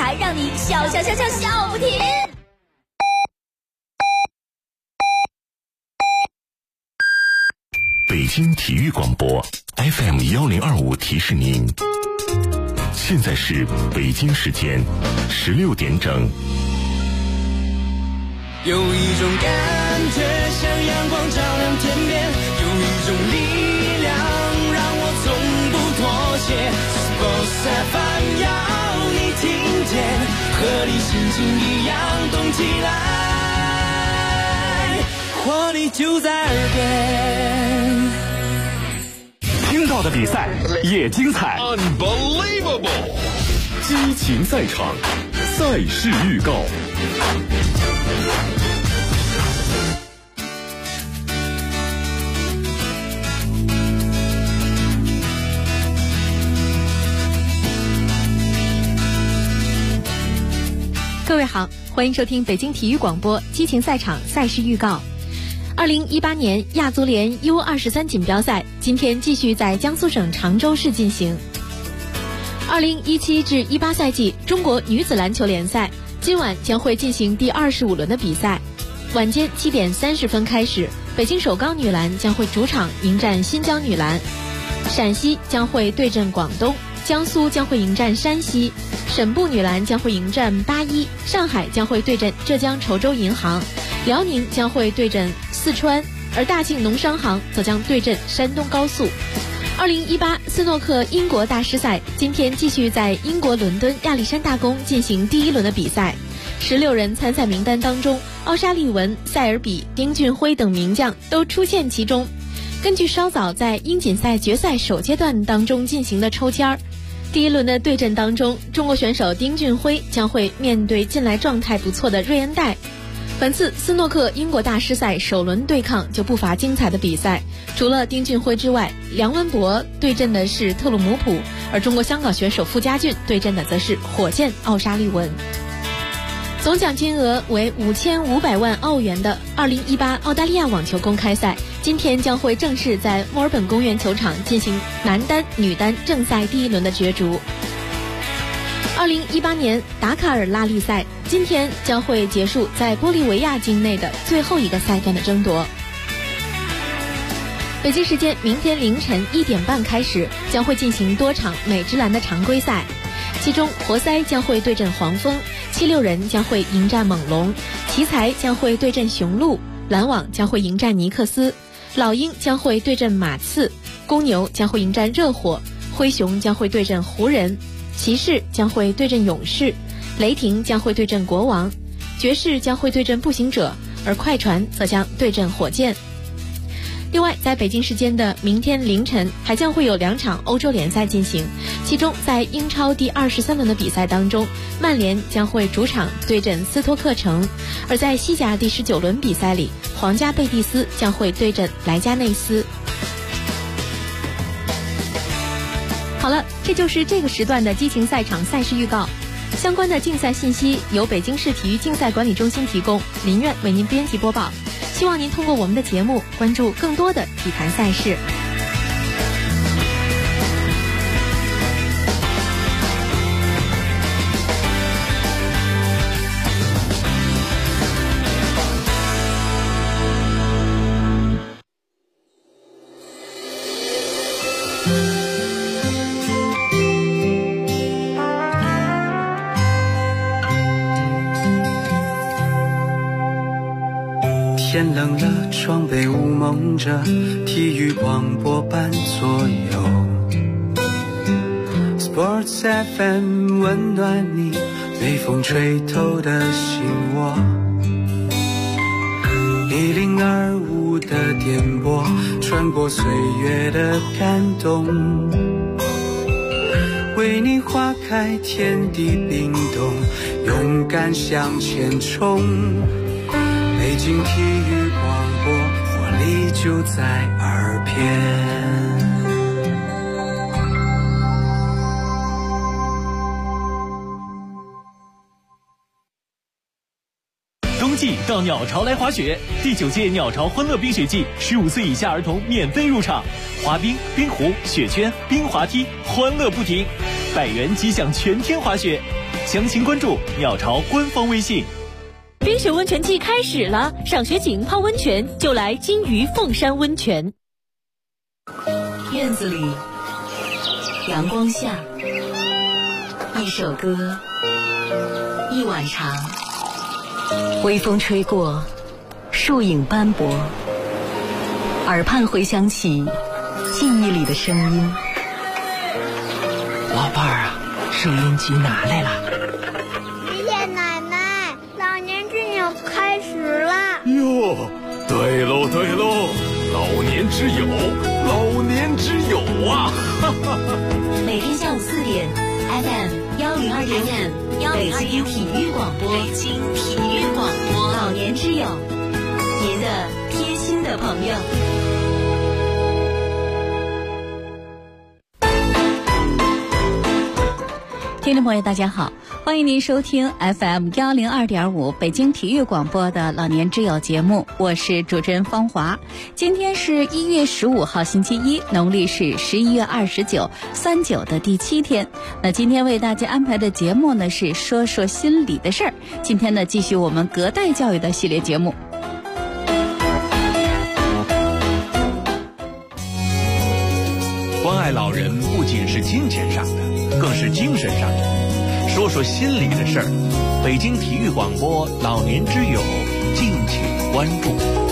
台，让你笑不停。 北京体育广播 FM1025提示您，现在是北京时间16点整。 有一种感觉像阳光照亮天边，有一种力量让我从不妥协。Sports FM 要你听见，和你心情一样动起来，活力就在耳边。 听到的比赛也精彩 Unbelievable 激情赛场，赛事预告。 各位好，欢迎收听北京体育广播激情赛场赛事预告。2018年亚足联 U23 锦标赛今天继续在江苏省常州市进行。2017至18赛季中国女子篮球联赛今晚将会进行第25轮的比赛。晚间7点30分开始，北京首钢女篮将会主场迎战新疆女篮，陕西将会对阵广东，江苏将会迎战山西，省部女篮将会迎战81，上海将会对阵浙江稠州银行，辽宁将会对阵四川，而大庆农商行则将对阵山东高速。2018斯诺克英国大师赛今天继续在英国伦敦亚历山大宫进行第一轮的比赛。16人参赛名单当中，奥沙利文、塞尔比、丁俊晖等名将都出现其中。根据稍早在英锦赛决赛首阶段当中进行的抽签，第一轮的对阵当中，中国选手丁俊晖将会面对近来状态不错的瑞恩戴。本次斯诺克英国大师赛首轮对抗就不乏精彩的比赛，除了丁俊晖之外，梁文博对阵的是特鲁姆普，而中国香港选手傅家俊对阵的则是火箭奥沙利文。总奖金额为5500万澳元的2018澳大利亚网球公开赛今天将会正式在墨尔本公园球场进行男单、女单正赛第一轮的角逐。2018年达卡尔拉力赛今天将会结束在玻利维亚境内的最后一个赛段的争夺。北京时间明天凌晨1点半开始，将会进行多场美职篮的常规赛，其中活塞将会对阵黄蜂，76人将会迎战猛龙，奇才将会对阵雄鹿，篮网将会迎战尼克斯，老鹰将会对阵马刺，公牛将会迎战热火，灰熊将会对阵湖人，骑士将会对阵勇士，雷霆将会对阵国王，爵士将会对阵步行者，而快船则将对阵火箭。另外，在北京时间的明天凌晨还将会有2场欧洲联赛进行，其中在英超第23轮的比赛当中，曼联将会主场对阵斯托克城，而在西甲第19轮比赛里，皇家贝蒂斯将会对阵莱加内斯。好了，这就是这个时段的激情赛场赛事预告。相关的竞赛信息由北京市体育竞赛管理中心提供，林苑为您编辑播报。希望您通过我们的节目关注更多的体坛赛事。 天冷了，窗被雾蒙着，体育广播伴左右。Sports FM 温暖你被风吹透的心窝。1025的电波穿过岁月的感动，为你划开天地冰冻，勇敢向前冲。北京体育广播，活力就在耳边。 冬季到鸟巢来滑雪，第9届鸟巢欢乐冰雪季，15岁以下儿童免费入场，滑冰、冰壶、雪圈、冰滑梯，欢乐不停，100元即享全天滑雪。 详情关注鸟巢官方微信。 冰雪温泉季开始了，赏雪景泡温泉就来金鱼凤山温泉。 院子里，阳光下，一首歌，一碗茶，微风吹过，树影斑驳，耳畔回响起记忆里的声音。 老伴儿啊，收音机拿来了。 爷爷奶奶，老年之友开始了。 哟，对喽对喽，老年之友，老年之友啊！哈哈。 每天下午4点 ，FM 102.5，北京体育广播，北京体育广播，老年之友，您的贴心的朋友。听众朋友大家好，欢迎您收听 FM 102.5北京体育广播的老年之友节目，我是主持人方华。今天是1月15号星期一，农历是11月29 39的第7天。那今天为大家安排的节目呢是说说心里的事儿。今天呢继续我们隔代教育的系列节目。 关爱老人不仅是金钱上的，更是精神上的。说说心里的事儿，北京体育广播老年之友，敬请关注。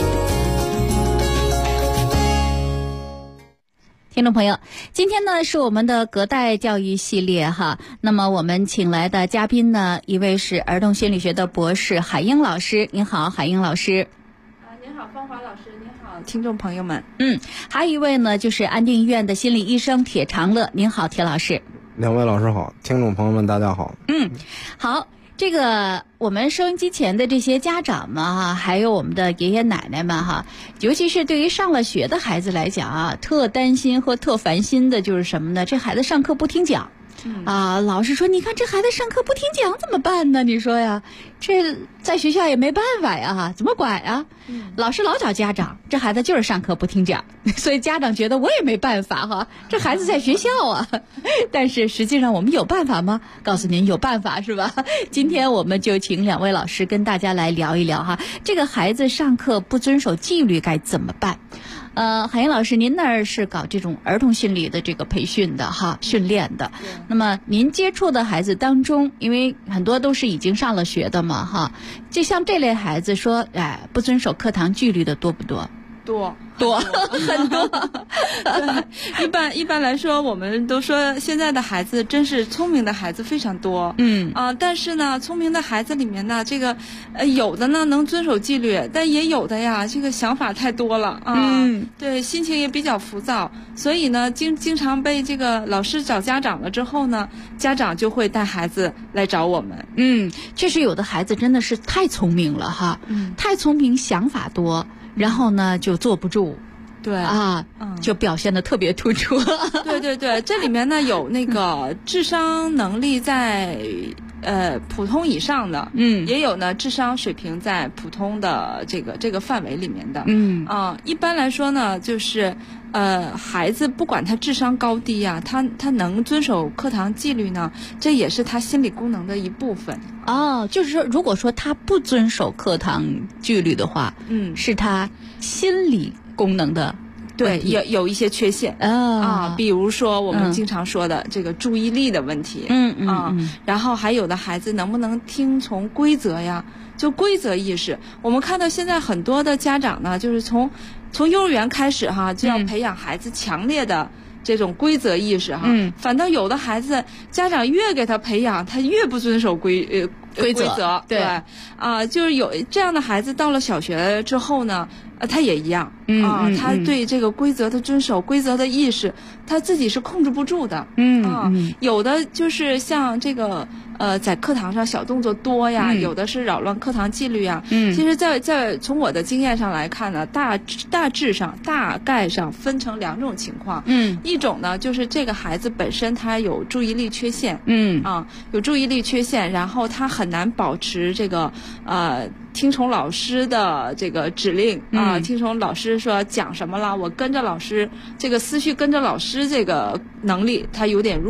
听众朋友，今天呢是我们的隔代教育系列哈。那么我们请来的嘉宾呢，一位是儿童心理学的博士海英老师。您好，海英老师。 您好，方华老师。您好，听众朋友们。 还有一位呢，就是安定医院的心理医生铁长乐。您好，铁老师。 两位老师好，听众朋友们大家好。 好，这个我们收音机前的这些家长们哈，还有我们的爷爷奶奶们哈，尤其是对于上了学的孩子来讲啊，特担心和特烦心的就是什么呢？这孩子上课不听讲。老师说，你看这孩子上课不听讲怎么办呢？你说呀，这在学校也没办法呀，怎么管呀？老师老找家长，这孩子就是上课不听讲，所以家长觉得我也没办法哈，这孩子在学校啊。但是实际上我们有办法吗？告诉您有办法是吧？今天我们就请两位老师跟大家来聊一聊哈，这个孩子上课不遵守纪律该怎么办？海英老师，您那儿是搞这种儿童心理的这个培训的哈，训练的。那么您接触的孩子当中，因为很多都是已经上了学的嘛哈，就像这类孩子说，不遵守课堂纪律的多不多？ 多很多。对，一般来说，我们都说现在的孩子真是聪明的孩子非常多。但是呢，聪明的孩子里面呢，这个有的呢能遵守纪律，但也有的呀，这个想法太多了啊。对，心情也比较浮躁，所以呢，经常被这个老师找家长了之后呢，家长就会带孩子来找我们。 确实有的孩子真的是太聪明了哈，太聪明，想法多。然后呢，就坐不住， 对就表现得特别突出。 对，这里面呢有那个智商能力在普通以上的，也有呢智商水平在普通的这个范围里面的，一般来说呢，就是孩子不管他智商高低啊，他能遵守课堂纪律呢，这也是他心理功能的一部分。 就是说，如果说他不遵守课堂纪律的话，是他心理功能的。 对，有一些缺陷比如说我们经常说的这个注意力的问题，然后还有的孩子能不能听从规则呀？就规则意识，我们看到现在很多的家长呢，就是从幼儿园开始哈，就要培养孩子强烈的这种规则意识哈，反倒有的孩子家长越给他培养，他越不遵守规则，对就是有这样的孩子到了小学之后呢，他也一样他对这个规则的遵守、规则的意识，他自己是控制不住的。有的就是像这个在课堂上小动作多呀，有的是扰乱课堂纪律啊。其实在从我的经验上来看呢，大概上分成2种情况。一种呢就是这个孩子本身他有注意力缺陷，有注意力缺陷，然后他很难保持这个听从老师的这个指令听从老师说讲什么了，我跟着老师这个思绪跟着老师这个能力他有点弱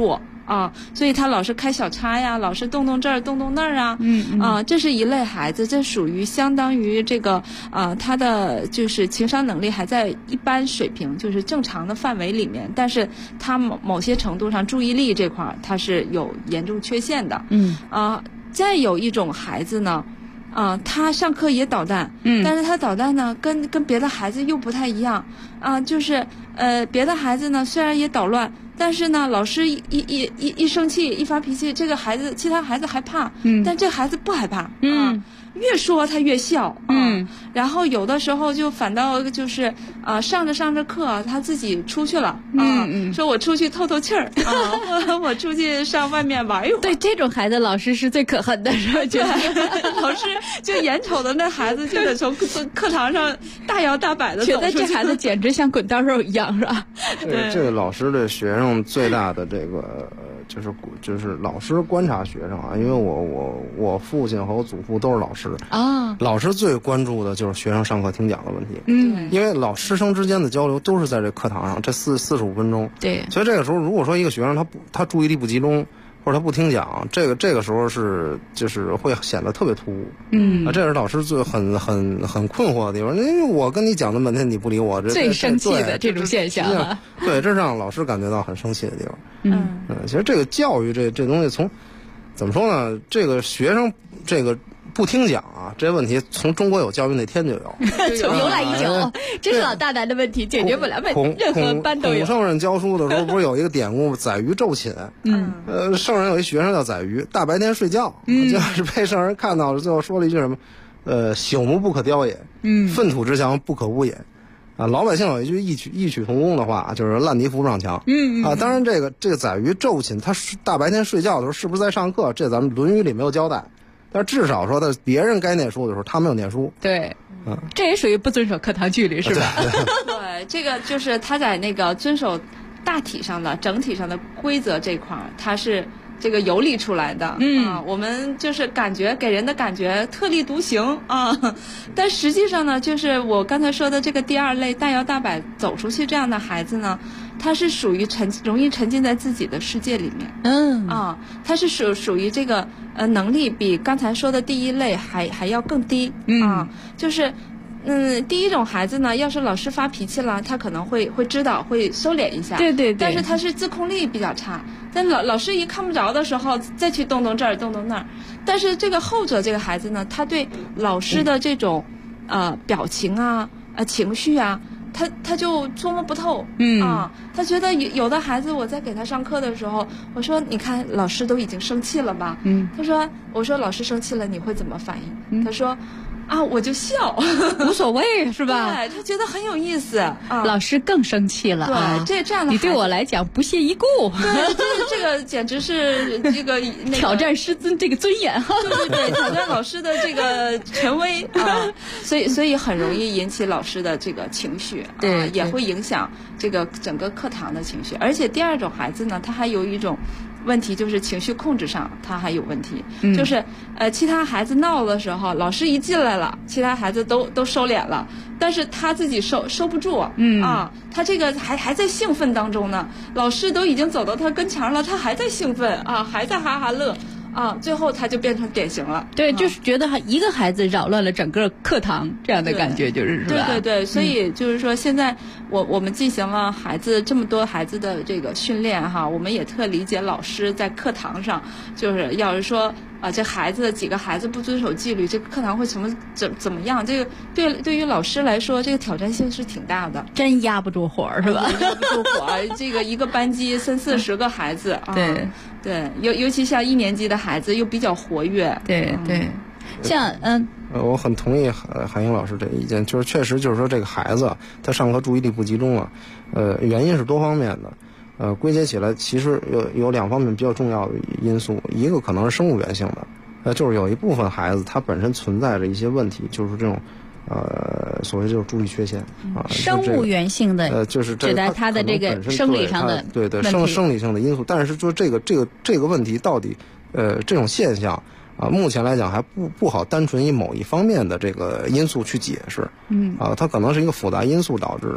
所以他老是开小差呀，老是动这儿动那儿啊，这是一类孩子，这属于相当于这个他的就是情商能力还在一般水平，就是正常的范围里面，但是他某些程度上注意力这块他是有严重缺陷的。再有一种孩子呢，他上课也捣蛋，但是他捣蛋呢跟别的孩子又不太一样就是别的孩子呢虽然也捣乱，但是呢老师一生气一发脾气，这个孩子其他孩子害怕，但这孩子不害怕，越说他越笑，然后有的时候就反倒就是上着课他自己出去了，说我出去透气儿我出去上外面玩一会儿。 对，这种孩子老师是最可恨的，是吧？觉得老师就眼瞅着那孩子就得从课堂上大摇大摆的走出去， 觉得这孩子简直像滚刀肉一样，是吧？ 对，这个老师对学生最大的这个就是老师观察学生因为我父亲和我祖父都是老师老师最关注的就是学生上课听讲的问题，因为师生之间的交流都是在这课堂上这45分钟， 对， 所以这个时候如果说一个学生他注意力不集中，或者他不听讲，这个时候就是会显得特别突兀，这是老师最很困惑的地方，因为我跟你讲那么半天你不理我， 最生气的这种现象对，这是让老师感觉到很生气的地方。其实这个教育这东西从怎么说呢？这个学生这个不听讲这问题从中国有教育那天就有， 由来已久，这是老大难的问题，解决不了，任何班都有。 孔圣人教书的时候不是有一个典故宰鱼昼寝，圣人有一学生叫宰鱼，大白天睡觉，就是被圣人看到了，最后说了一句什么？朽木不可雕也，粪土之墙不可污也。老百姓有一句异曲同工的话，就是烂泥扶不上墙。当然这个宰鱼昼寝，他大白天睡觉的时候是不是在上课？这咱们《论语》里没有交代，但至少说别人该念书的时候，他没有念书。 对，这也属于不遵守课堂纪律，是吧？ 对，这个就是他在那个遵守大体上的整体上的规则这块，他是这个游离出来的我们就是给人的感觉特立独行但实际上呢，就是我刚才说的这个第二类大摇大摆走出去这样的孩子呢，他是属于容易沉浸在自己的世界里面，他是属于这个能力比刚才说的第一类还要更低，就是第一种孩子呢，要是老师发脾气了，他可能会知道，会收敛一下。对。但是他是自控力比较差，但老师一看不着的时候，再去动这儿动那儿。但是这个后者这个孩子呢，他对老师的这种表情情绪他就捉摸不透，他觉得有的孩子我在给他上课的时候，我说你看老师都已经生气了吧，我说老师生气了你会怎么反应？他说我就笑， 无所谓，是吧？ 对，他觉得很有意思老师更生气了对，这样的你对我来讲不屑一顾， 对，这个简直是这个挑战师尊这个尊严对，挑战老师的这个权威所以很容易引起老师的这个情绪， 对， 也会影响这个整个课堂的情绪。而且第二种孩子呢，他还有一种问题，就是情绪控制上他还有问题，就是其他孩子闹的时候，老师一进来了，其他孩子都收敛了，但是他自己收不住，他这个还在兴奋当中呢，老师都已经走到他跟前了，他还在兴奋还在哈哈乐。最后他就变成典型了。 对，就是觉得一个孩子扰乱了整个课堂这样的感觉，就是是吧？ 对，所以就是说，现在我们进行了这么多孩子的这个训练我们也特理解老师在课堂上，就是要是说这几个孩子不遵守纪律，这个课堂会怎么样？这个对于老师来说，这个挑战性是挺大的， 真压不住火是吧？ 压不住火，这个一个班级30-40个孩子对，尤其像1年级的孩子又比较活跃， 对，像我很同意韩英老师这个意见，就是确实就是说这个孩子他上课注意力不集中了，原因是多方面的，归结起来其实有2方面比较重要的因素，一个可能是生物源性的，就是有一部分孩子他本身存在着一些问题，就是这种所谓就是注意缺陷生物源性的就是指代他的这个生理上的对生理性的因素，但是就这个问题到底这种现象目前来讲还不好单纯以某一方面的这个因素去解释，它可能是一个复杂因素导致的。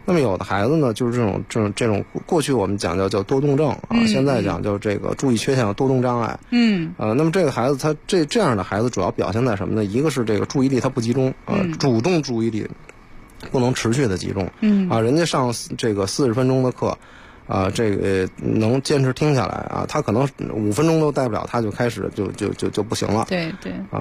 那么有的孩子呢，就是这种过去我们讲叫多动症啊，现在讲叫这个注意缺陷多动障碍。那么这个孩子他这样的孩子主要表现在什么呢？一个是这个注意力他不集中，主动注意力不能持续的集中。人家上这个40分钟的课。这个能坚持听下来啊，他可能5分钟都待不了，他就开始就不行了。 对。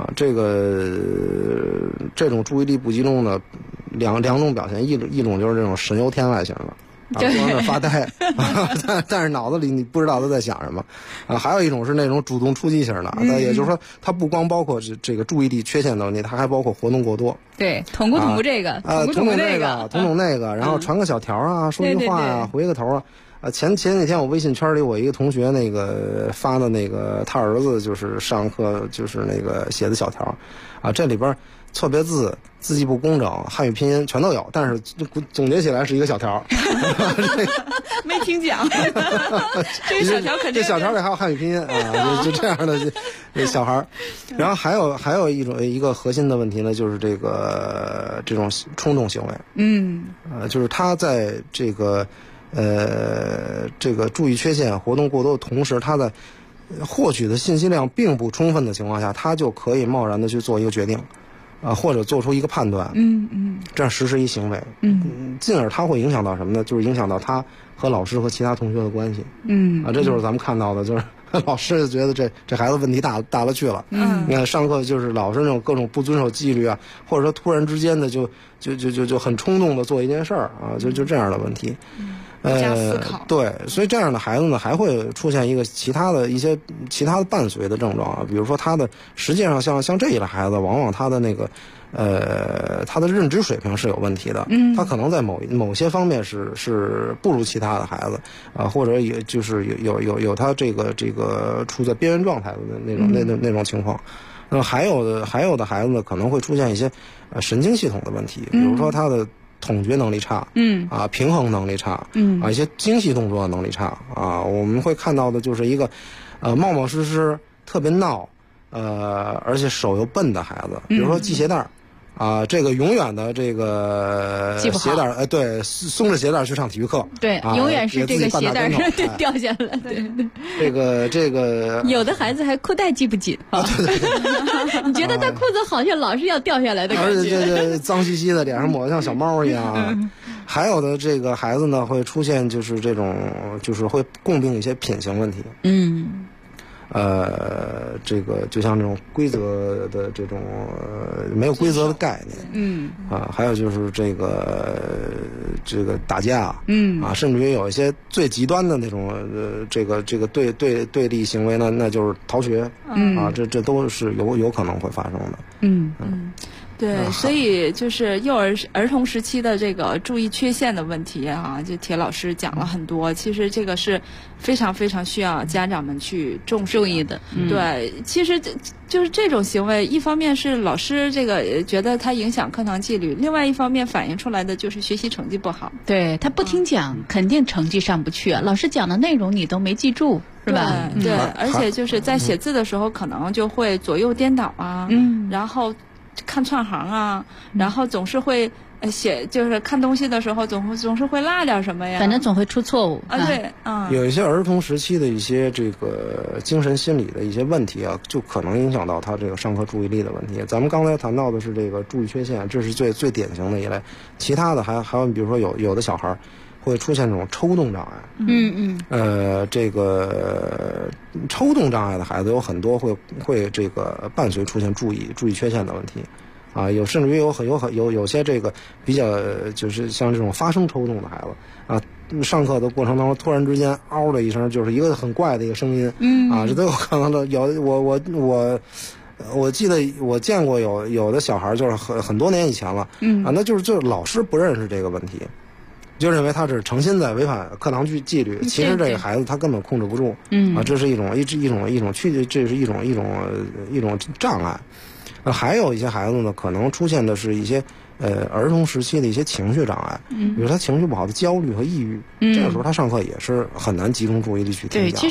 这种注意力不集中的两种表现，一种就是这种神游天外型的。坐在那发呆，但是脑子里你不知道他在想什么，还有一种是那种主动出击型的，也就是说，他不光包括这个注意力缺陷的问题，他还包括活动过多。 对，捅这个， 捅那个，然后传个小条啊，说句话啊，回个头啊。前几天我微信圈里我一个同学那个发的那个他儿子就是上课就是那个写的小条啊，这里边错别字、字迹不工整、汉语拼音全都有，但是总结起来是一个小条。 没听讲，这个小条肯定这小条里还有汉语拼音啊，就这样的这小孩。然后还有一个核心的问题呢，就是这种冲动行为。就是他在这个注意缺陷、活动过多的同时，他在获取的信息量并不充分的情况下，他就可以贸然的去做一个决定，或者做出一个判断，这样实施一行为，进而他会影响到什么呢？就是影响到他和老师和其他同学的关系，这就是咱们看到的，就是老师觉得这孩子问题大了去了，你看上课就是老师那种各种不遵守纪律啊，或者说突然之间的就很冲动的做一件事儿啊，就这样的问题。 加思考。 对，所以这样的孩子呢，还会出现一个其他的伴随的症状啊，比如说他的实际上像这一类孩子，往往他的那个他的认知水平是有问题的，他可能在某些方面是不如其他的孩子啊，或者也就是有他这个处在边缘状态的那种情况。那么还有的孩子呢，可能会出现一些神经系统的问题，比如说他的统觉能力差，平衡能力差，一些精细动作能力差啊，我们会看到的就是一个冒失失、特别闹，而且手又笨的孩子，比如说系鞋带啊，这个永远的这个鞋带，对，松着鞋带去上体育课， 对，永远是这个鞋带掉下来，对， 这个有的孩子还裤带系不紧啊，对，你觉得他裤子好像老是要掉下来的感觉， 而且这脏兮兮的，脸上抹得像小猫一样。还有的这个孩子呢，会出现就是这种就是会共病一些品行问题，这个就像这种规则的这种没有规则的概念，还有就是这个打架，甚至于有一些最极端的那种这个对立行为呢，那就是逃学，这都是有可能会发生的， 对，所以就是儿童时期的这个注意缺陷的问题啊，就铁老师讲了很多。其实这个是非常非常需要家长们去注意的。对，其实就是这种行为，一方面是老师这个觉得它影响课堂纪律，另外一方面反映出来的就是学习成绩不好。 对，他不听讲，肯定成绩上不去。老师讲的内容你都没记住，是吧？ 对，而且就是在写字的时候，可能就会左右颠倒啊，然后看串行啊，然后总是会写，就是看东西的时候总是会落点什么呀， 反正总会出错误啊。对， 有一些儿童时期的一些这个精神心理的一些问题啊，就可能影响到他这个上课注意力的问题。咱们刚才谈到的是这个注意缺陷，这是最典型的一类，其他的还有比如说有的小孩会出现这种抽动障碍，这个抽动障碍的孩子有很多会这个伴随出现注意缺陷的问题，啊，甚至于有些这个比较就是像这种发声抽动的孩子啊，上课的过程当中突然之间嗷的一声，就是一个很怪的一个声音，啊，这都有可能的。我记得我见过有的小孩就是很多年以前了，那就是老师不认识这个问题。就认为他是诚心在违反课堂纪律，其实这个孩子他根本控制不住，这是一种障碍。还有一些孩子呢，可能出现的是一些儿童时期的一些情绪障碍，比如他情绪不好的焦虑和抑郁，这个时候他上课也是很难集中注意力去听讲。 对，其实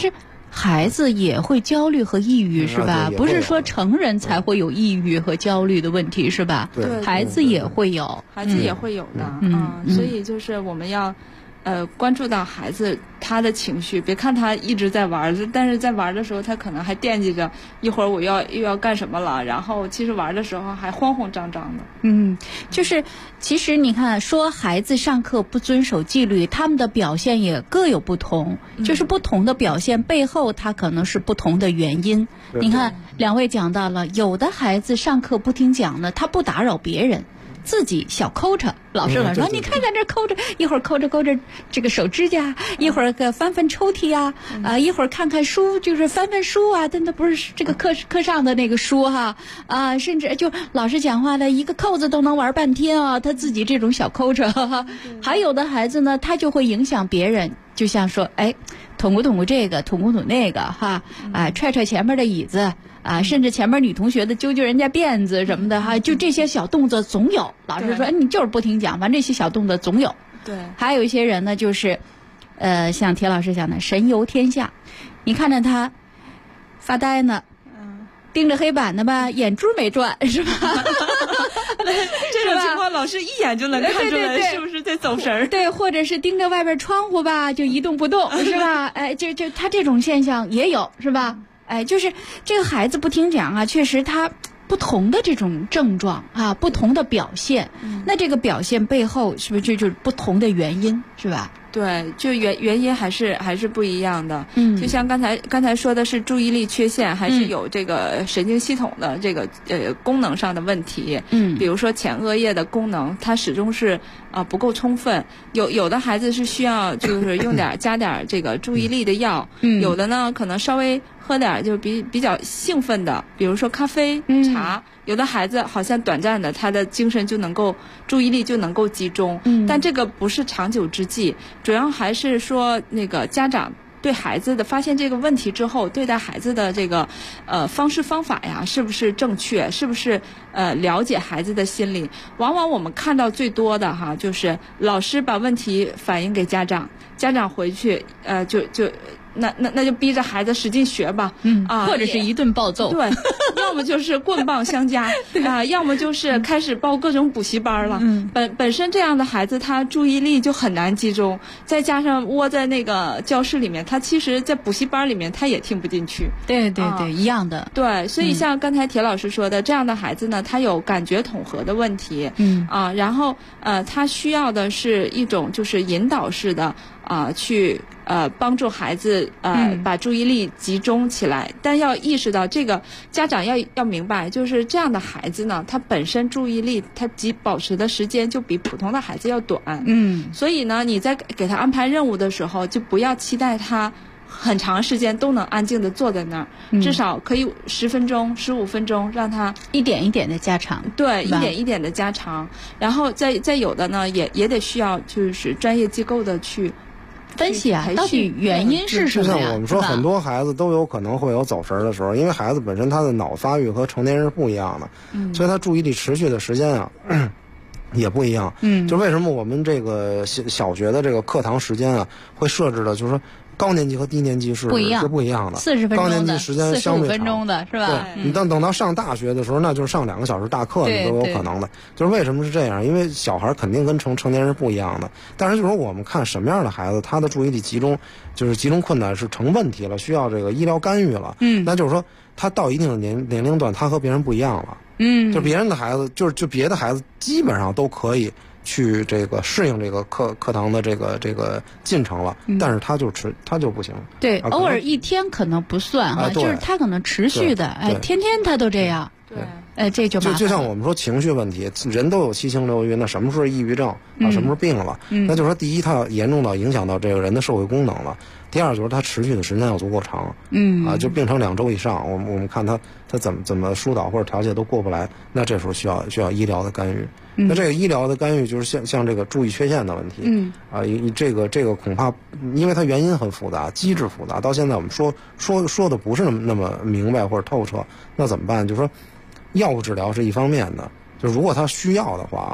孩子也会焦虑和抑郁是吧？不是说成人才会有抑郁和焦虑的问题是吧？ 对， 孩子也会有， 孩子也会有的。所以就是我们要关注到孩子他的情绪，别看他一直在玩，但是在玩的时候他可能还惦记着一会儿我又要干什么了，然后其实玩的时候还慌慌张张的。 就是其实你看说孩子上课不遵守纪律，他们的表现也各有不同，就是不同的表现背后他可能是不同的原因。你看两位讲到了，有的孩子上课不听讲呢，他不打扰别人，自己小抠着，老师说你看看这抠着，一会儿抠着这个手指甲，一会儿翻抽屉啊，一会儿看看书，就是翻书啊，但那不是这个课上的那个书哈甚至就老师讲话的一个扣子都能玩半天啊，他自己这种小抠着。还有的孩子呢，他就会影响别人，就像说捅咕这个，捅咕那个踹前面的椅子。甚至前面女同学的揪人家辫子什么的就这些小动作总有。老师说你就是不听讲，反正这些小动作总有。 对， 还有一些人呢，就是像铁老师讲的神游天下，你看着他发呆呢，盯着黑板呢吧，眼珠没转是吧？ 这种情况老师一眼就能看出来是不是在走神儿？ 对，或者是盯着外边窗户吧，就一动不动是吧？就他这种现象也有是吧？就是这个孩子不听讲确实他不同的这种症状不同的表现，那这个表现背后是不是就是不同的原因是吧？ 对，就原因还是不一样的。就像刚才说的是注意力缺陷，还是有这个神经系统的这个功能上的问题。比如说前额叶的功能，它始终是不够充分。有的孩子是需要就是加点这个注意力的药，有的呢可能稍微喝点就比较兴奋的，比如说咖啡、茶。有的孩子好像短暂的他的精神注意力就能够集中，但这个不是长久之计，主要还是说那个家长对孩子的发现这个问题之后，对待孩子的这个方式方法呀，是不是正确，是不是了解孩子的心理。往往我们看到最多的就是老师把问题反映给家长，家长回去那就逼着孩子使劲学吧， 或者是一顿暴揍， 对，要么就是棍棒相加要么就是开始报各种补习班了。本身这样的孩子他注意力就很难集中，再加上窝在那个教室里面，他其实在补习班里面他也听不进去。 对，一样的。 对，所以像刚才铁老师说的，这样的孩子呢，他有感觉统合的问题，然后他需要的是一种就是引导式的去帮助孩子把注意力集中起来，但要意识到这个家长要明白，就是这样的孩子呢，他本身注意力他保持的时间就比普通的孩子要短，所以呢，你在给他安排任务的时候，就不要期待他很长时间都能安静的坐在那儿，至少可以10分钟、15分钟，让他一点一点的加长。 对，一点一点的加长，然后再有的呢，也得需要就是专业机构的去分析到底原因是什么呀？ 就像我们说，很多孩子都有可能会有走神的时候，因为孩子本身他的脑发育和成年人是不一样的，所以他注意力持续的时间也不一样。就为什么我们这个小学的这个课堂时间会设置的，就是说高年级和低年级是不一样的。 40分钟的， 高年级时间相对长 45分钟的是吧？ 对，你等到上大学的时候，那就是上2个小时大课，你都有可能的。就是为什么是这样？因为小孩肯定跟成年人不一样的。但是就是说，我们看什么样的孩子，他的注意力集中困难是成问题了，需要这个医疗干预了。那就是说，他到一定的年龄段，他和别人不一样了。就别人的孩子，就别的孩子基本上都可以去这个适应这个课堂的这个进程了，但是他就不行。 对，偶尔一天可能不算就是他可能持续的，天天他都这样。 对， 这就就像我们说情绪问题，人都有7情6欲，那什么时候抑郁症什么时候病了？那就是说，第一，它严重到影响到这个人的社会功能了；第二，就是它持续的时间要足够长。就病成2周以上，我们看他怎么疏导或者调节都过不来，那这时候需要医疗的干预。那这个医疗的干预就是像这个注意缺陷的问题。这个恐怕因为它原因很复杂，机制复杂，到现在我们说的不是那么明白或者透彻，那怎么办？就是说，药物治疗是一方面的，就如果他需要的话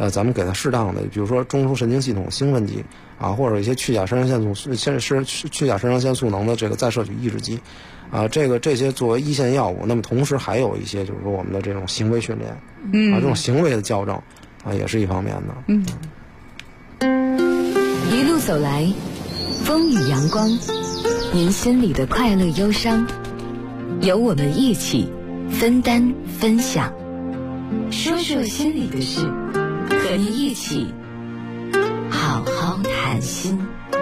咱们给他适当的，比如说中枢神经系统兴奋剂啊，或者一些去甲肾上腺素能的这个再摄取抑制剂啊，这些作为一线药物。那么同时还有一些就是说我们的这种行为训练，这种行为的校正啊，也是一方面的。 一路走来，风雨阳光，您心里的快乐忧伤，由我们一起分担分享，说说心里的事，和您一起好好谈心。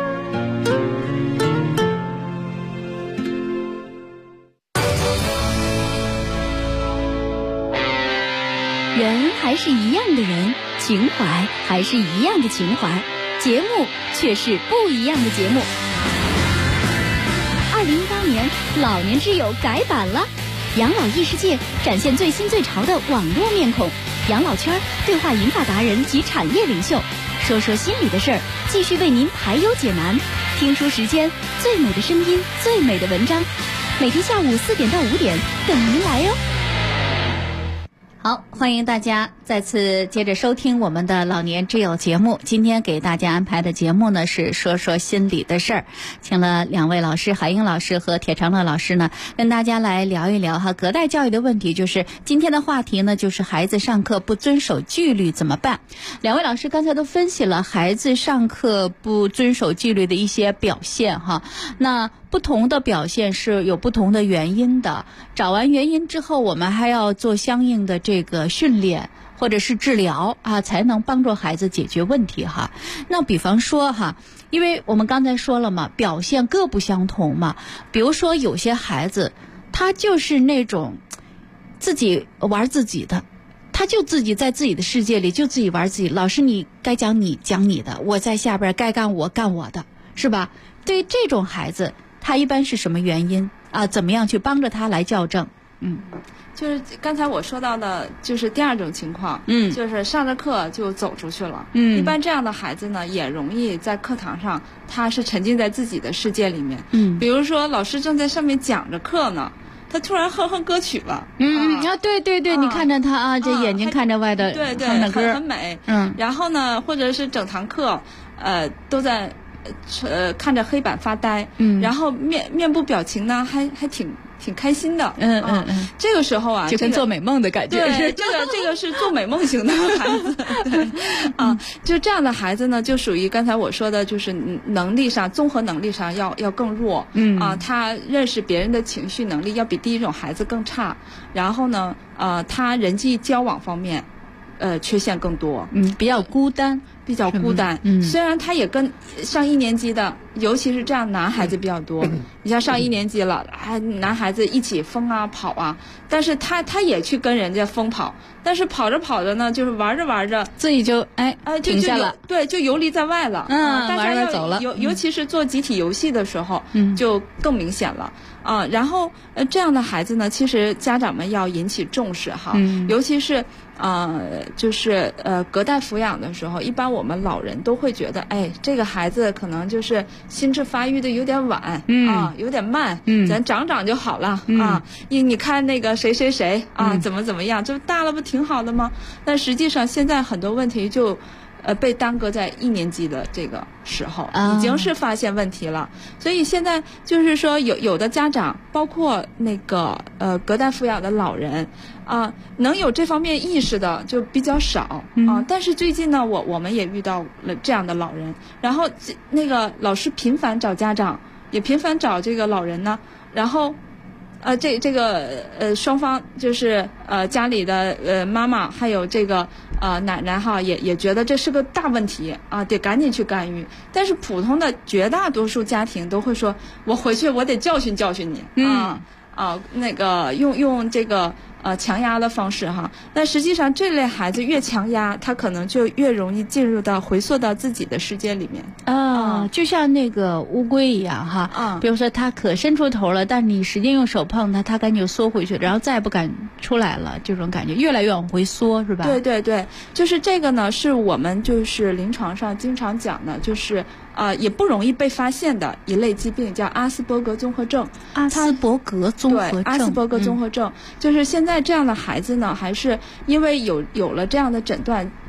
人还是一样的人，情怀还是一样的情怀，节目却是不一样的节目。2018年老年之友改版了，养老异世界展现最新最潮的网络面孔，养老圈对话银发达人及产业领袖，说说心里的事儿，继续为您排忧解难。听书时间，最美的声音，最美的文章，每天下午4点到5点等您来哟。好，欢迎大家再次接着收听我们的老年之友节目。今天给大家安排的节目呢是说说心里的事儿，请了2位老师，海英老师和铁长乐老师呢，跟大家来聊一聊隔代教育的问题。就是今天的话题呢，就是孩子上课不遵守纪律怎么办？2位老师刚才都分析了孩子上课不遵守纪律的一些表现那不同的表现是有不同的原因的，找完原因之后，我们还要做相应的这个训练或者是治疗才能帮助孩子解决问题那比方说因为我们刚才说了嘛，表现各不相同嘛。比如说有些孩子他就是那种自己玩自己的，他就自己在自己的世界里就自己玩自己，老师你该讲你讲你的，我在下边该干我干我的，是吧？对于这种孩子，他一般是什么原因怎么样去帮着他来校正？ 就是刚才我说到的，就是第2种情况，就是上着课就走出去了。一般这样的孩子呢，也容易在课堂上，他是沉浸在自己的世界里面。比如说老师正在上面讲着课呢，他突然哼歌曲了。 对，你看着他这眼睛看着外的， 对，很美。然后呢，或者是整堂课，都在看着黑板发呆。然后面部表情呢，还挺开心的。这个时候就跟做美梦的感觉。 对，这个是做美梦型的孩子。就这样的孩子呢，就属于刚才我说的，就是能力上综合能力上要更弱。他认识别人的情绪能力要比第1种孩子更差。然后呢，他人际交往方面，缺陷更多。 比较孤单。 虽然他也跟上1年级的，尤其是这样男孩子比较多。你像上1年级了，男孩子一起疯跑但是他也去跟人家疯跑，但是跑着呢，就是玩着自己就停下了， 对，就游离在外了。 玩着走了。 尤其是做集体游戏的时候，就更明显了。然后这样的孩子呢，其实家长们要引起重视尤其是就是隔代抚养的时候，一般我们老人都会觉得，这个孩子可能就是心智发育的有点晚，有点慢，咱长就好了你看那个谁怎么样，这大了不挺好的吗？但实际上现在很多问题就被耽搁在1年级的这个时候，已经是发现问题了。所以现在就是说有的家长，包括那个隔代抚养的老人能有这方面意识的就比较少但是最近呢，我们也遇到了这样的老人，然后那个老师频繁找家长，也频繁找这个老人呢，然后这个双方就是家里的妈妈还有这个奶奶也觉得这是个大问题得赶紧去干预。但是普通的绝大多数家庭都会说，我回去我得教训你那个用这个强压的方式但实际上这类孩子越强压，他可能就越容易进入到回溯到自己的世界里面就像那个乌龟一样比如说他可伸出头了，但你使劲用手碰它，它赶紧缩回去，然后再也不敢出来了，这种感觉越来越往回缩，是吧？ 对，就是这个呢，是我们就是临床上经常讲的，就是也不容易被发现的一类疾病，叫阿斯伯格综合症。 阿斯伯格综合症， 就是现在这样的孩子呢，还是因为有了这样的诊断，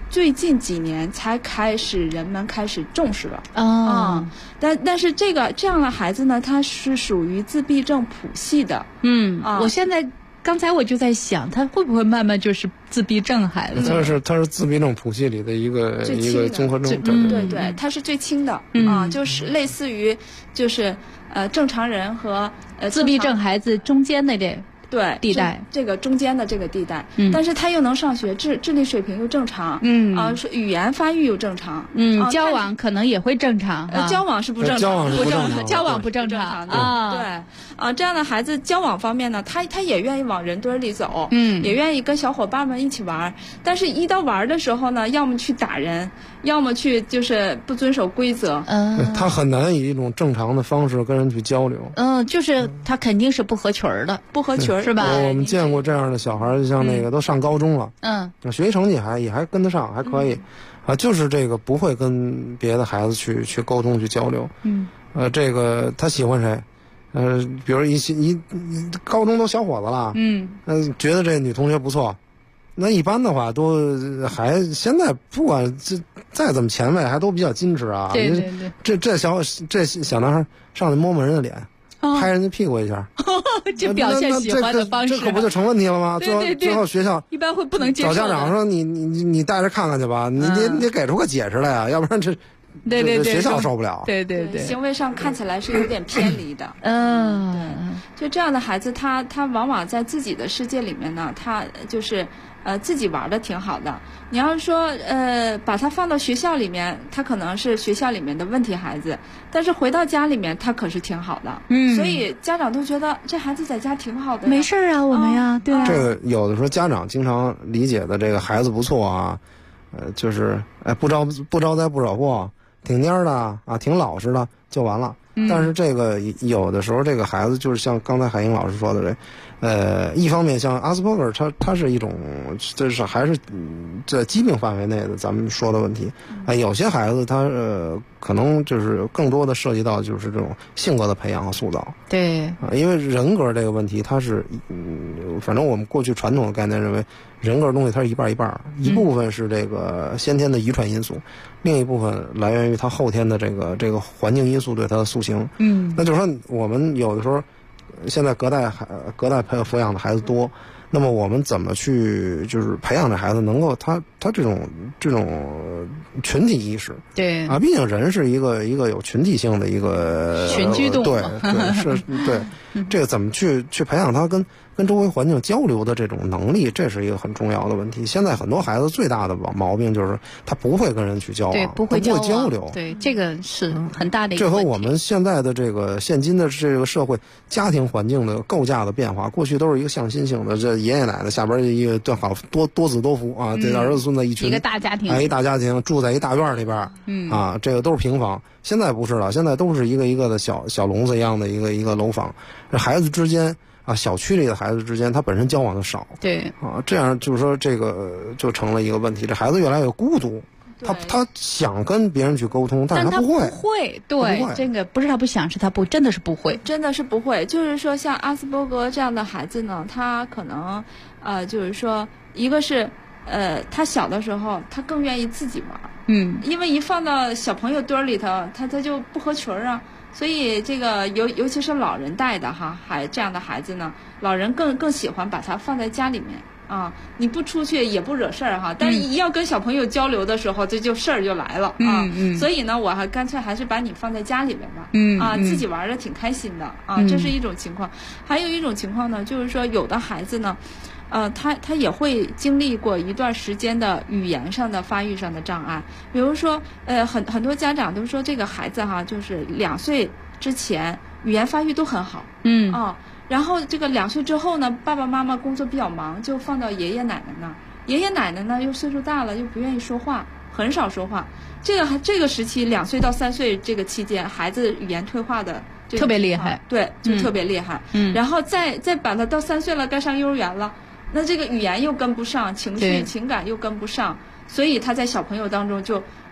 最近几年才人们开始重视了但是这样的孩子呢，他是属于自闭症谱系的。 我现在刚才我就在想，他会不会慢慢就是自闭症孩子？ 他是自闭症谱系里的一个综合症。 对，他是最轻的就是类似于就是正常人和自闭症孩子中间的对地带， 这个中间的这个地带，但是他又能上学，智力水平又正常，语言发育又正常， 交往可能也会正常， 交往是不正常， 交往不正常对这样的孩子交往方面呢，他也愿意往人堆里走，也愿意跟小伙伴们一起玩，但是一到玩的时候呢，要么去打人，要么去就是不遵守规则， 他很难以一种正常的方式跟人去交流， 就是他肯定是不合群的， 不合群。 是吧？ 我们见过这样的小孩，像那个都上高中了，学习成绩也还跟得上，还可以，就是这个不会跟别的孩子去沟通去交流，这个他喜欢谁，比如一高中都小伙子了，觉得这女同学不错，那一般的话都还现在不管再怎么前卫，还都比较矜持啊。 对， 这小男孩上去摸摸人的脸。拍人家屁股一下， 这表现喜欢的方式， 这可不就成问题了吗？ 对， 最后学校一般会不能接受。 找家长说你带着看看去吧，你给出个解释来呀，要不然对学校受不了。 对， 行为上看起来是有点偏离的。就这样的孩子，他往往在自己的世界里面呢，他就是自己玩的挺好的。你要是说把他放到学校里面，他可能是学校里面的问题孩子，但是回到家里面他可是挺好的。所以家长都觉得这孩子在家挺好的， 没事啊，我们呀，对啊。 这个有的时候家长经常理解的这个孩子不错啊，就是不招灾不惹祸，挺蔫的啊，挺老实的就完了。但是这个有的时候这个孩子就是像刚才海英老师说的一方面像阿斯伯格他是一种就是还是在疾病范围内的咱们说的问题有些孩子他可能就是更多的涉及到就是这种性格的培养和塑造。 对因为人格这个问题它是反正我们过去传统的概念认为人格东西它是一半一半，一部分是这个先天的遗传因素，另一部分来源于他后天的这个环境因素对他的塑形。那就是说我们有的时候现在隔代抚养的孩子多，那么我们怎么去就是培养这孩子能够他这种群体意识？ 对啊，毕竟人是一个有群体性的一个群居动物， 对是对这个怎么去培养他跟周围环境交流的这种能力，这是一个很重要的问题。现在很多孩子最大的毛病就是他不会跟人去交往， 对，不会交流， 对，这个是很大的一个问题。这和我们现在的这个现今的这个社会家庭环境的构架的变化，过去都是一个向心性的，这爷爷奶奶下边一个对好多子多福啊，这儿子孙子一群， 一个大家庭， 一大家庭住在一大院里边，啊，这个都是平房。现在不是了，现在都是一个一个的小笼子一样的一个楼房，这孩子之间。小区里的孩子之间，他本身交往的少， 对这样就是说这个就成了一个问题。这孩子越来越孤独，他想跟别人去沟通，但是他不会， 对，这个不是他不想，是他真的是不会， 真的是不会。就是说，像阿斯伯格这样的孩子呢，他可能就是说，一个是他小的时候他更愿意自己玩，因为一放到小朋友堆里头，他就不合群啊。所以这个尤其是老人带的这样的孩子呢，老人更喜欢把他放在家里面啊，你不出去也不惹事儿但是一要跟小朋友交流的时候，这就事儿就来了所以呢，我干脆还是把你放在家里面吧，自己玩的挺开心的这是一种情况。还有一种情况呢，就是说有的孩子呢。他也会经历过一段时间的语言上的发育上的障碍，比如说，很多家长都说这个孩子就是2岁之前语言发育都很好，然后这个2岁之后呢，爸爸妈妈工作比较忙，就放到爷爷奶奶那儿，爷爷奶奶呢又岁数大了，又不愿意说话，很少说话。这个时期2岁到3岁这个期间，孩子语言退化的特别厉害， 对，就特别厉害。然后再把他到3岁了，该上幼儿园了。那这个语言又跟不上，情感又跟不上，所以他在小朋友当中就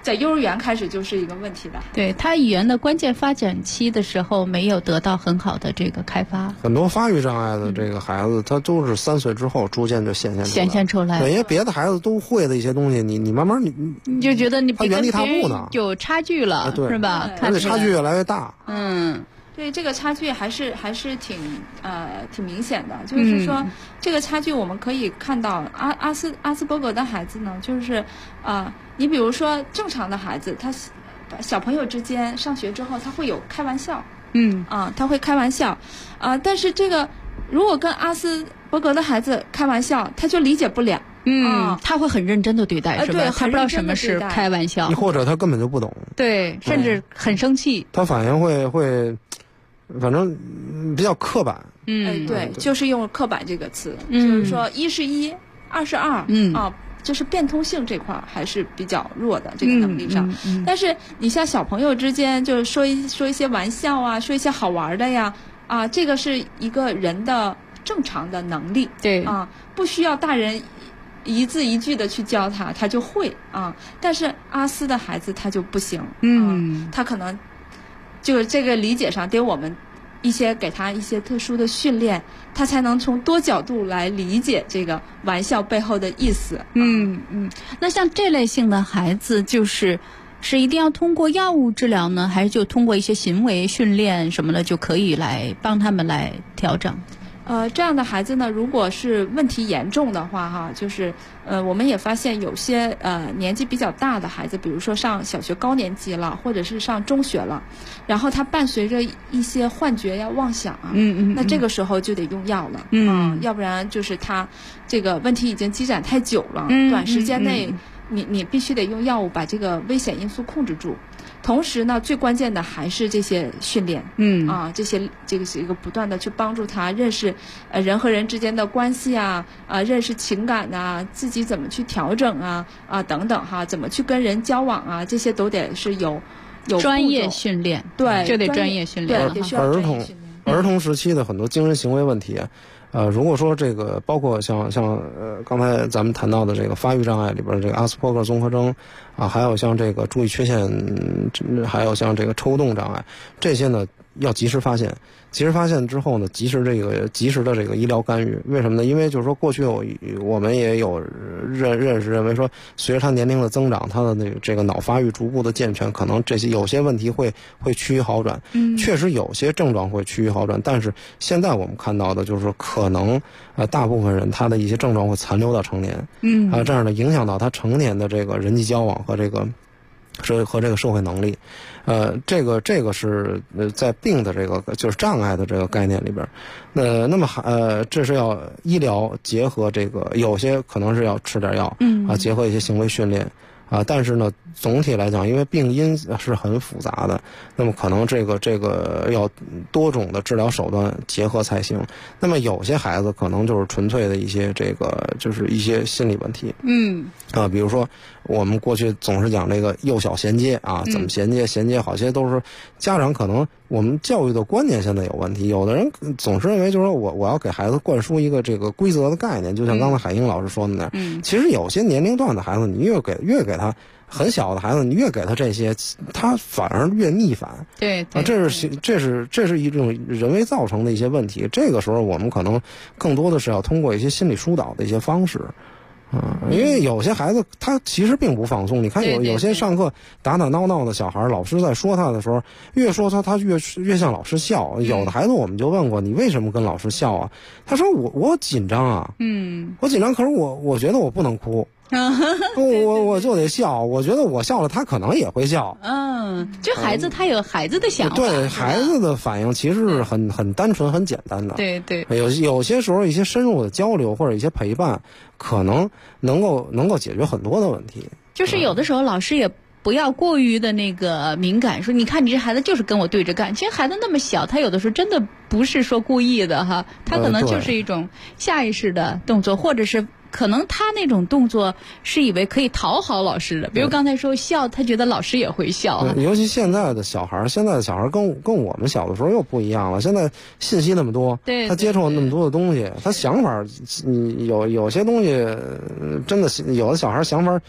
在幼儿园开始就是一个问题的。 对，他语言的关键发展期的时候没有得到很好的这个开发。 很多发育障碍的这个孩子，他都是3岁之后逐渐就显现出来。因为别的孩子都会的一些东西，你慢慢你就觉得你他原地踏步呢， 有差距了，是吧？ 而且差距越来越大。 对，这个差距还是挺明显的。就是说，这个差距我们可以看到，阿斯伯格的孩子呢，就是你比如说正常的孩子，他小朋友之间上学之后，他会有开玩笑，他会开玩笑，但是这个如果跟阿斯伯格的孩子开玩笑，他就理解不了。 他会很认真的对待，是吧？ 对， 他不知道什么是开玩笑， 或者他根本就不懂， 对，甚至很生气。 他反应会，反正比较刻板。 对，就是用刻板这个词，就是说1是1，2是2，就是变通性这块还是比较弱的这个能力上。但是你像小朋友之间，就是说一些玩笑啊，说一些好玩的呀，这个是一个人的正常的能力。 对不需要大人一字一句的去教他就会但是阿斯的孩子他就不行。他可能就是这个理解上得我们给他一些特殊的训练，他才能从多角度来理解这个玩笑背后的意思。 那像这类型的孩子，是一定要通过药物治疗呢，还是就通过一些行为训练什么的就可以来帮他们来调整？ 这样的孩子呢，如果是问题严重的话，就是我们也发现有些年纪比较大的孩子，比如说上小学高年级了，或者是上中学了，然后他伴随着一些幻觉呀、妄想啊，那这个时候就得用药了，要不然就是他这个问题已经积攒太久了，短时间内你必须得用药物把这个危险因素控制住。同时呢，最关键的还是这些训练，这个是一个不断的去帮助他认识人和人之间的关系认识情感自己怎么去调整等等怎么去跟人交往这些都得是有专业训练， 对， 就得专业训练。 对，需要专业训练。 儿童时期的很多精神行为问题如果说这个包括像刚才咱们谈到的这个发育障碍里边这个阿斯伯格综合征还有像这个注意缺陷，还有像这个抽动障碍，这些呢要及时发现。及时发现之后呢，及时的这个医疗干预。为什么呢？因为就是说过去我们也有认为说，随着他年龄的增长，他的这个脑发育逐步的健全，可能这些有些问题会趋于好转。确实有些症状会趋于好转，但是现在我们看到的就是说，可能大部分人他的一些症状会残留到成年。这样呢影响到他成年的这个人际交往和这个社会能力。这个是在病的这个就是障碍的这个概念里边。那么这是要医疗结合这个，有些可能是要吃点药，结合一些行为训练。但是呢，总体来讲，因为病因是很复杂的，那么可能这个要多种的治疗手段结合才行。那么有些孩子可能就是纯粹的一些就是一些心理问题。比如说我们过去总是讲这个幼小衔接怎么衔接好些都是家长可能我们教育的观念现在有问题，有的人总是认为就是说我要给孩子灌输一个这个规则的概念，就像刚才海英老师说的那样。其实有些年龄段的孩子，你越给他很小的孩子，你越给他这些，他反而越逆反。 对， 这是一种人为造成的一些问题。这个时候我们可能更多的是要通过一些心理疏导的一些方式。因为有些孩子他其实并不放松，你看有些上课打闹的小孩，老师在说他的时候，越说他越向老师笑。有的孩子我们就问过，你为什么跟老师笑啊？他说我紧张我紧张，可是我觉得我不能哭。我就得笑，我觉得我笑了，他可能也会笑。 就孩子他有孩子的想法。 对，孩子的反应其实是很单纯、很简单的。 对， 有些时候一些深入的交流或者一些陪伴，可能能够解决很多的问题。 就是有的时候老师也不要过于的那个敏感，说你看你这孩子就是跟我对着干。其实孩子那么小，他有的时候真的不是说故意的他可能就是一种下意识的动作，或者是可能他那种动作是以为可以讨好老师的，比如刚才说笑，他觉得老师也会笑。 尤其现在的小孩跟我们小的时候又不一样了。现在信息那么多，他接触那么多的东西，他想法，有些东西真的有的小孩想法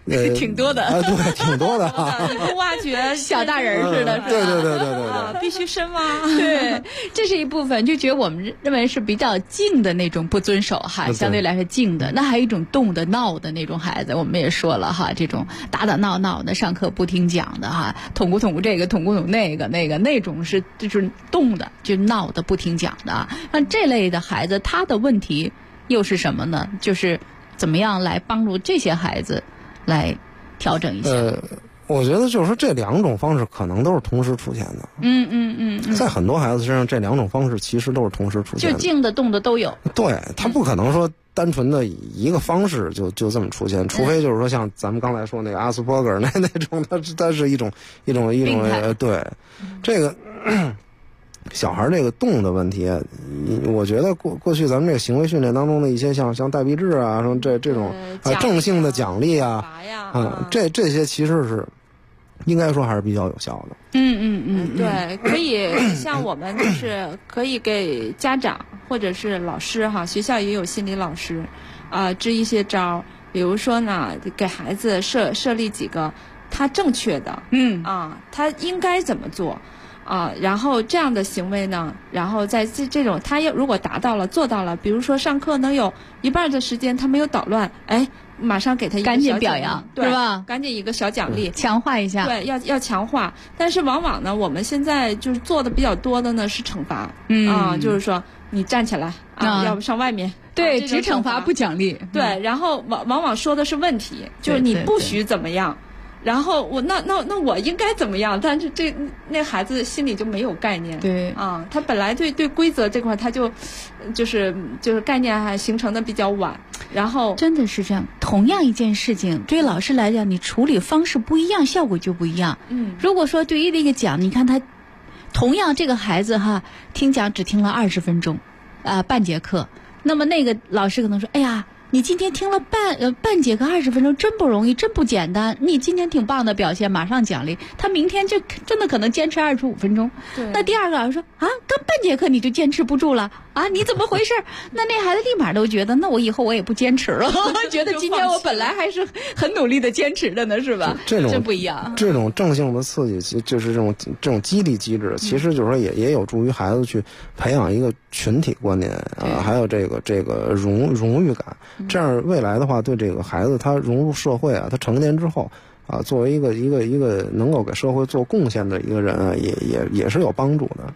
挺多的对，挺多的不挖掘小大人似的， 对， 必须深挖。 对，这是一部分，就觉得我们认为是比较静的那种不遵守哈，相对来说静的。那还有一种动的闹的那种孩子，我们也说了哈，这种打打闹闹的，上课不听讲的哈，捅咕捅咕这个，捅咕捅那种是就是动的，就闹的不听讲的啊。那这类的孩子，他的问题又是什么呢？就是怎么样来帮助这些孩子来调整一下？ 我觉得就是说这两种方式可能都是同时出现的。在很多孩子身上，这两种方式其实都是同时出现的。 就静的动的都有。 对，他不可能说单纯的一个方式就这么出现，除非就是说像咱们刚才说那个阿斯伯格那种，它是一种对，这个。小孩这个动的问题，我觉得过去咱们这个行为训练当中的一些像代币制啊，什么这种正性的奖励啊，这些其实是应该说还是比较有效的。 对，可以像我们就是可以给家长或者是老师哈，学校也有心理老师支一些招，比如说呢，给孩子设立几个他正确的他应该怎么做。然后这样的行为呢，然后在这种他如果达到了做到了，比如说上课能有一半的时间他没有捣乱，马上给他一个赶紧表扬， 对吧？ 赶紧一个小奖励， 强化一下。 对，要强化。但是往往呢，我们现在就是做的比较多的呢是惩罚，就是说你站起来要不上外面。 对，只惩罚不奖励。 对，然后往往说的是问题，就是你不许怎么样。然后那我应该怎么样？但是那孩子心里就没有概念。 对他本来对规则这块他就是概念还形成的比较晚。然后真的是这样，同样一件事情，对于老师来讲，你处理方式不一样，效果就不一样。如果说对于那个讲，你看他同样这个孩子哈，听讲只听了20分钟，半节课，那么那个老师可能说，哎呀。你今天听了半节课20分钟，真不容易，真不简单。你今天挺棒的表现，马上奖励。他明天就真的可能坚持25分钟。那第二个老师说刚半节课你就坚持不住了你怎么回事？那孩子立马都觉得，那我以后我也不坚持了。觉得今天我本来还是很努力的坚持的呢，是吧？ 这种不一样。 这种正性的刺激，其实就是这种激励机制，其实就是说也有助于孩子去培养一个群体观念还有这个荣誉感。这样未来的话，对这个孩子他融入社会他成年之后作为一个能够给社会做贡献的一个人也是有帮助的。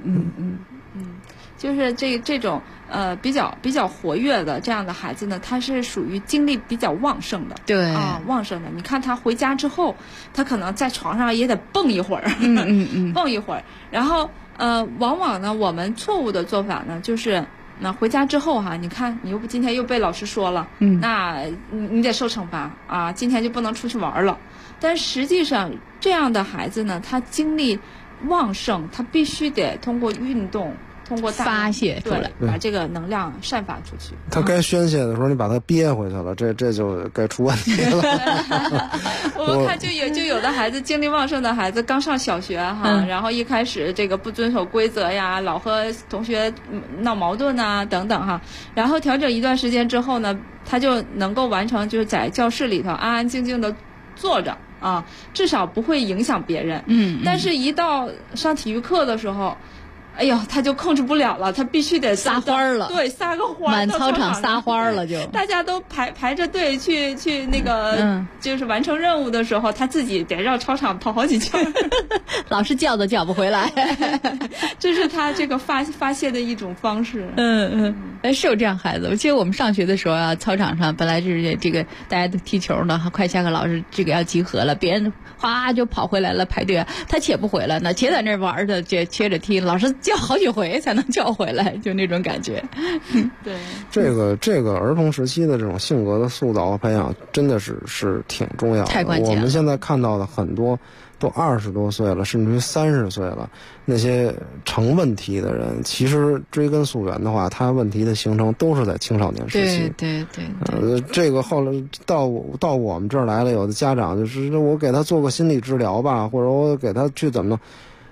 就是这种比较活跃的这样的孩子呢，他是属于精力比较旺盛的。 对旺盛的。你看他回家之后，他可能在床上也得蹦一会儿，蹦一会儿。然后往往呢，我们错误的做法呢，就是那回家之后你看你今天又被老师说了，那你得受惩罚今天就不能出去玩了。但实际上这样的孩子呢，他精力旺盛，他必须得通过运动。通过发泄出来， 把这个能量散发出去。 他该宣泄的时候，你把他憋回去了，这就该出问题了。 我们看就有的孩子精力旺盛的孩子刚上小学然后一开始这个不遵守规则呀，老和同学闹矛盾等等然后调整一段时间之后呢，他就能够完成，就是在教室里头安安静静的坐着至少不会影响别人。但是一到上体育课的时候。哎呦，他就控制不了了，他必须得撒花了。 对，撒个花， 满操场撒花了就。 大家都排着队去那个，就是完成任务的时候，他自己得绕操场跑好几圈， 老师叫都叫不回来。 这是他这个发泄的一种方式。 是有这样孩子。我记得我们上学的时候操场上本来是这个大家都踢球呢，快下课老师这个要集合了，别人哗就跑回来了排队，他且不回来呢，且在那玩的，接着踢，老师叫好几回才能叫回来，就那种感觉。 对， 这个儿童时期的这种性格的塑造和培养，真的是挺重要的。 太关键了。 我们现在看到的很多都20多岁了，甚至于30岁了，那些成问题的人，其实追根溯源的话，他问题的形成都是在青少年时期。 对。 这个后来到我们这儿来了，有的家长就是我给他做个心理治疗吧，或者我给他去怎么弄。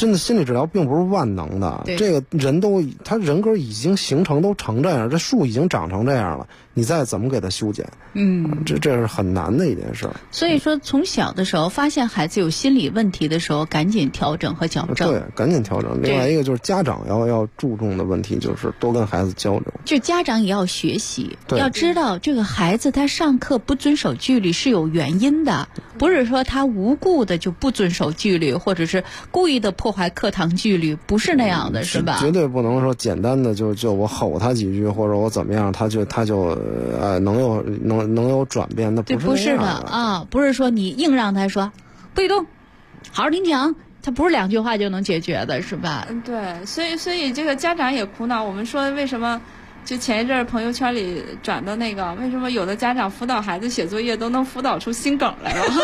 真的心理治疗并不是万能的，这个他人格已经形成都成这样，这树已经长成这样了，你再怎么给他修剪，这是很难的一件事。 所以说从小的时候发现孩子有心理问题的时候，赶紧调整和矫正。 对，赶紧调整。另外一个就是家长要注重的问题，就是多跟孩子交流。 就家长也要学习，要知道这个孩子他上课不遵守纪律是有原因的，不是说他无故的就不遵守纪律，或者是故意的破坏课堂纪律，不是那样的，是吧？ 绝对不能说简单的就我吼他几句，或者我怎么样，他就能有转变，那不是的啊，不是说你硬让他说不许动，好好听讲。他不是2句话就能解决的，是吧？ 对，所以这个家长也苦恼。我们说为什么就前一阵朋友圈里转的那个，为什么有的家长辅导孩子写作业都能辅导出心梗来了？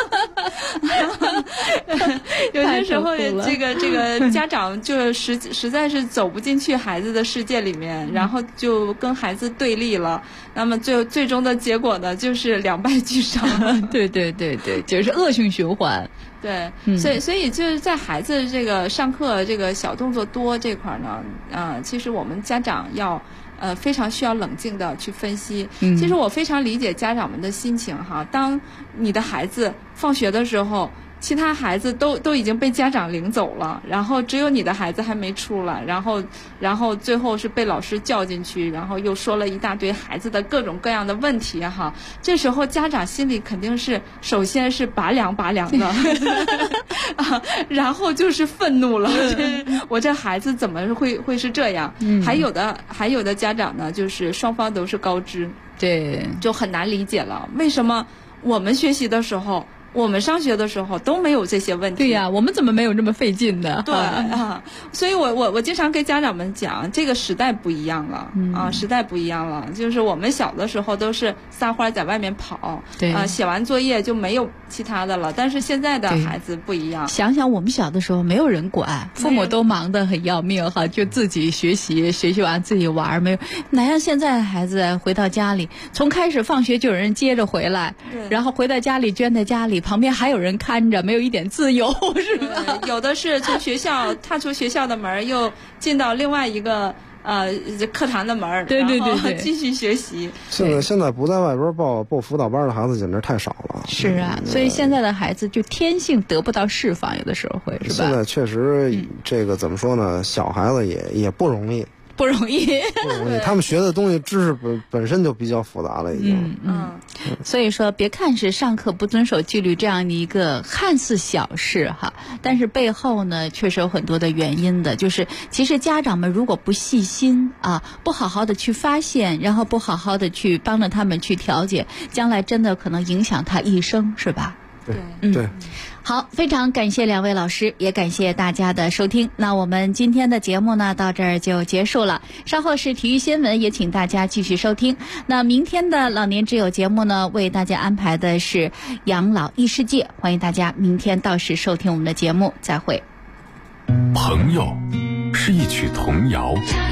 有些时候这个家长就实在是走不进去孩子的世界里面，然后就跟孩子对立了。那么最终的结果呢，就是两败俱伤。 对，就是恶性循环。 对，所以就是在孩子这个上课这个小动作多这块呢，其实我们家长要非常需要冷静的去分析。其实我非常理解家长们的心情哈。当你的孩子放学的时候，其他孩子都已经被家长领走了，然后只有你的孩子还没出来，然后最后是被老师叫进去，然后又说了一大堆孩子的各种各样的问题哈。这时候家长心里肯定是首先是拔凉的然后就是愤怒了，我这孩子怎么会是这样？还有的家长呢，就是双方都是高知， 对， 就很难理解了，为什么我们学习的时候，我们上学的时候都没有这些问题。 对呀，我们怎么没有这么费劲的？ 对啊，所以我经常跟家长们讲，这个时代不一样了时代不一样了。就是我们小的时候都是撒欢在外面跑，对写完作业就没有其他的了。但是现在的孩子不一样。 想想我们小的时候没有人管，父母都忙得很要命哈，就自己学习完自己玩，没有。哪像现在的孩子回到家里，从开始放学就有人接着回来，然后回到家里圈在家里。旁边还有人看着，没有一点自由，是吧？ 有的是从学校踏出学校的门，又进到另外一个课堂的门， 对， 继续学习。 现在不在外边报辅导班的孩子简直太少了。 是啊，所以现在的孩子就天性得不到释放，有的时候会是吧？ 现在确实这个怎么说呢？小孩子也不容易。 不容易， 他们学的东西知识本身就比较复杂了，已经。 所以说，别看是上课不遵守纪律这样的一个看似小事哈，但是背后呢，确实有很多的原因的。就是其实家长们如果不细心啊，不好好的去发现，然后不好好的去帮着他们去调解，将来真的可能影响他一生，是吧？ 对。 好，非常感谢2位老师，也感谢大家的收听。那我们今天的节目呢，到这儿就结束了。稍后是体育新闻，也请大家继续收听。那明天的老年之友节目呢，为大家安排的是养老异世界，欢迎大家明天到时收听我们的节目，再会。 朋友是一曲童谣，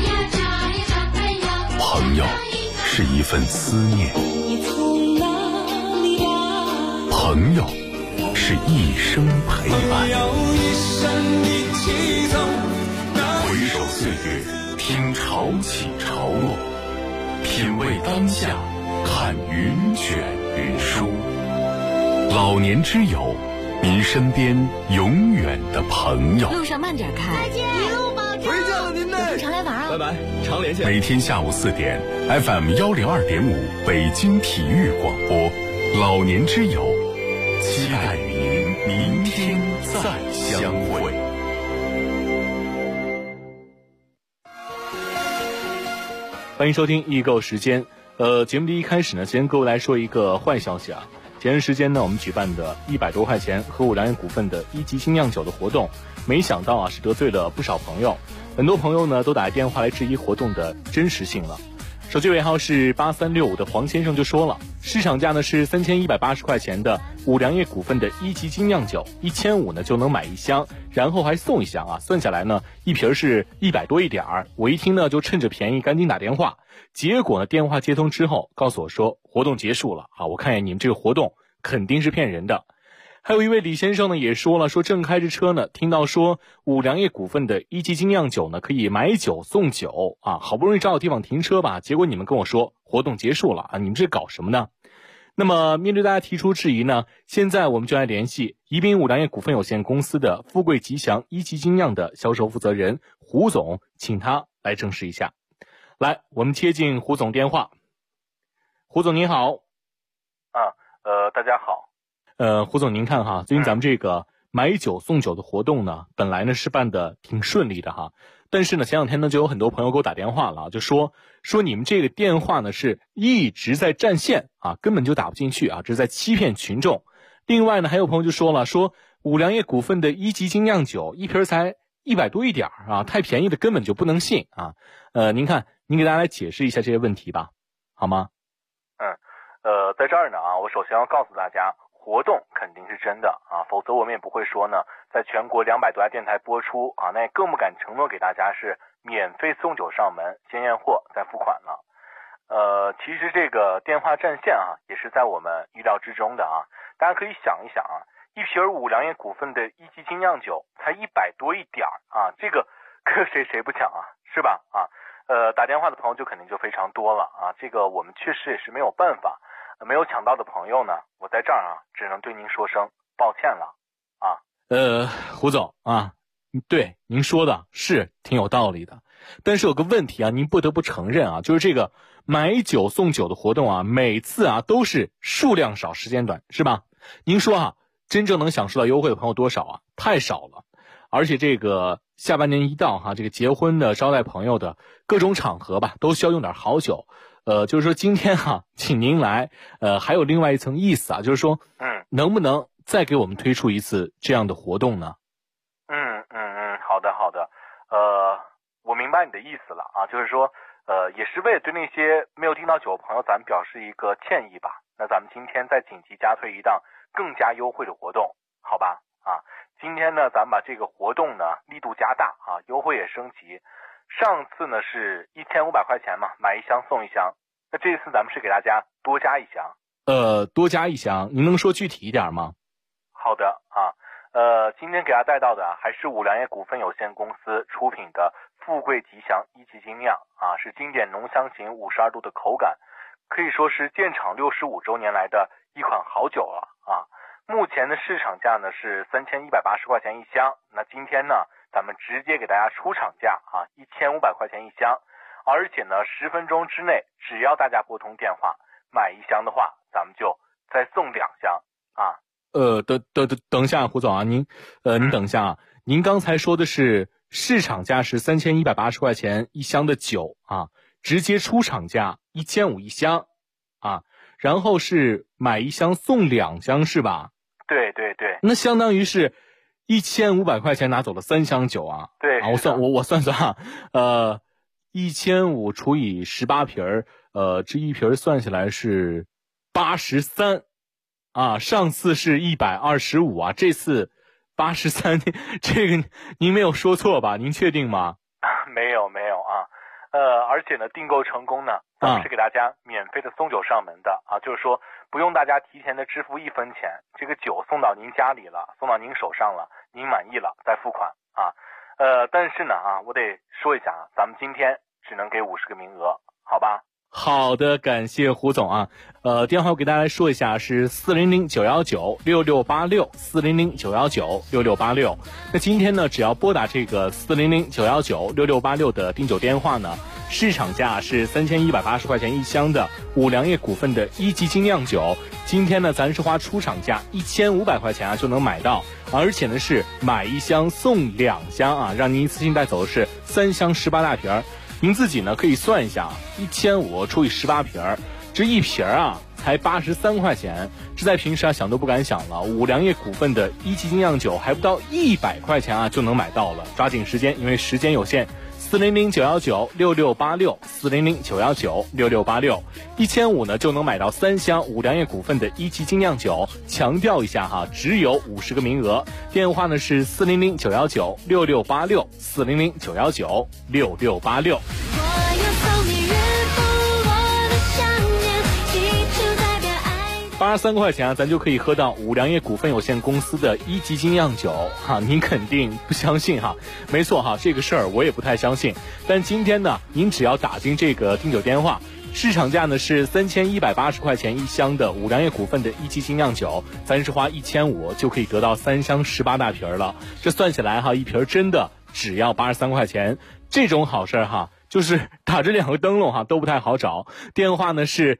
朋友是一份思念，朋友是一生陪伴。回首岁月，听潮起潮落，品味当下，看云卷云舒。老年之友，您身边永远的朋友。 路上慢点开， 再见，一路保重。 回见了您嘞， 常来玩啊！ 拜拜，常连线。 每天下午4点 ，FM 102.5北京体育广播，老年之友。期待与您明天再相会。 欢迎收听易购时间。节目的一开始呢，先跟各位来说一个坏消息啊。前段时间呢，我们举办的100多块钱和5粮液股份的1级精酿酒的活动，没想到啊是得罪了不少朋友，很多朋友呢都打电话来质疑活动的真实性了。手机尾号是8365的黄先生就说了，市场价呢是3180块钱的5粮液股份的1级精酿酒，1500呢就能买1箱，然后还送1箱啊，算下来呢一瓶是100多一点儿。我一听呢就趁着便宜赶紧打电话，结果呢电话接通之后告诉我说活动结束了啊，我看见你们这个活动肯定是骗人的。 还有一位李先生呢也说了，说正开着车呢，听到说五粮液股份的一级精酿酒呢可以买酒送酒啊，好不容易找到地方停车吧，结果你们跟我说活动结束了啊，你们这搞什么呢？那么面对大家提出质疑呢，现在我们就来联系宜宾五粮液股份有限公司的富贵吉祥一级精酿的销售负责人胡总，请他来证实一下。来，我们接进胡总电话。胡总您好。 大家好。 胡总您看哈，最近咱们这个买酒送酒的活动呢，本来呢是办的挺顺利的哈，但是呢前两天呢就有很多朋友给我打电话了，就说你们这个电话呢是一直在占线啊，根本就打不进去啊，这是在欺骗群众。另外呢还有朋友就说了，说五粮液股份的一级精酿酒一瓶才100多一点啊，太便宜的根本就不能信啊。您看您给大家来解释一下这些问题吧，好吗？ 在这儿呢啊，我首先要告诉大家，活动肯定是真的啊，否则我们也不会说呢，在全国200多家电台播出啊，那也更不敢承诺给大家是免费送酒上门，先验货再付款了。其实这个电话占线啊，也是在我们预料之中的啊。大家可以想一想啊，一瓶五粮液股份的一级精酿酒才100多一点啊，这个谁不抢啊，是吧？啊，打电话的朋友就肯定就非常多了啊，这个我们确实也是没有办法。没有抢到的朋友呢，我在这儿啊，只能对您说声抱歉了啊。 胡总啊，对您说的是挺有道理的，但是有个问题啊，您不得不承认啊，就是这个买酒送酒的活动啊，每次啊都是数量少时间短，是吧？您说啊，真正能享受到优惠的朋友多少啊？太少了。而且这个下半年一到哈，这个结婚的、招待朋友的各种场合吧，都需要用点好酒。就是说今天哈，请您来，还有另外一层意思啊，就是说，能不能再给我们推出一次这样的活动呢？ 好的，我明白你的意思了啊，就是说，也是为了对那些没有订到酒的朋友，咱们表示一个歉意吧。那咱们今天再紧急加推一档更加优惠的活动，好吧？啊，今天呢，咱们把这个活动呢力度加大啊，优惠也升级。上次呢是1500块钱嘛，买一箱送一箱。那这一次咱们是给大家多加一箱。 多加一箱，您能说具体一点吗？ 好的啊，今天给大家带到的还是五粮液股份有限公司出品的富贵吉祥一级精酿啊，是经典浓香型52度的口感，可以说是建厂65周年来的一款好酒了啊。目前的市场价呢是3180块钱一箱，那今天呢咱们直接给大家出厂价啊，1500块钱一箱，而且呢10分钟之内，只要大家拨通电话买一箱的话，咱们就再送2箱啊。 等一下，胡总啊，您等一下啊，您刚才说的是市场价是3180块钱一箱的酒啊，直接出厂价1500一箱啊，然后是买一箱送2箱是吧？ 对， 那相当于是1500块钱拿走了3箱酒啊。 对啊，我算啊，1500除以18瓶这一瓶算下来是83啊，上次是125啊，这次83，这个您没有说错吧？您确定吗？ 没有啊，而且呢订购成功呢，咱们是给大家免费的送酒上门的啊，就是说不用大家提前的支付1分钱，这个酒送到您家里了，送到您手上了，您满意了再付款啊。但是呢啊，我得说一下啊，咱们今天只能给50个名额，好吧？ 好的，感谢胡总啊。电话我给大家来说一下，是400-919-6686 400-919-6686。那今天呢，只要拨打这个400-919-6686的订酒电话呢，市场价是3180块钱一箱的五粮液股份的一级精酿酒，今天呢咱是花出厂价1500块钱啊就能买到，而且呢是买一箱送2箱啊，让您一次性带走的是3箱18大瓶。您自己呢可以算一下，1500除以18瓶，这一瓶啊才83块钱，这在平时啊想都不敢想了。五粮液股份的一级精酿酒还不到100块钱啊就能买到了，抓紧时间，因为时间有限。400-919-6686 400-919-6686 1500呢就能买到3箱五粮液股份的一级精酿酒，强调一下哈，只有50个名额。电话呢是400-919-6686 400-919-6686。 83块钱啊，咱就可以喝到五粮液股份有限公司的1级精酿酒哈，您肯定不相信哈？没错哈，这个事儿我也不太相信。但今天呢，您只要打进这个订酒电话，市场价呢是3180块钱一箱的五粮液股份的1级精酿酒，咱是花1500就可以得到3箱18大瓶了。这算起来哈，一瓶真的只要83块钱，这种好事哈。就是打着2个灯笼哈都不太好找，电话呢是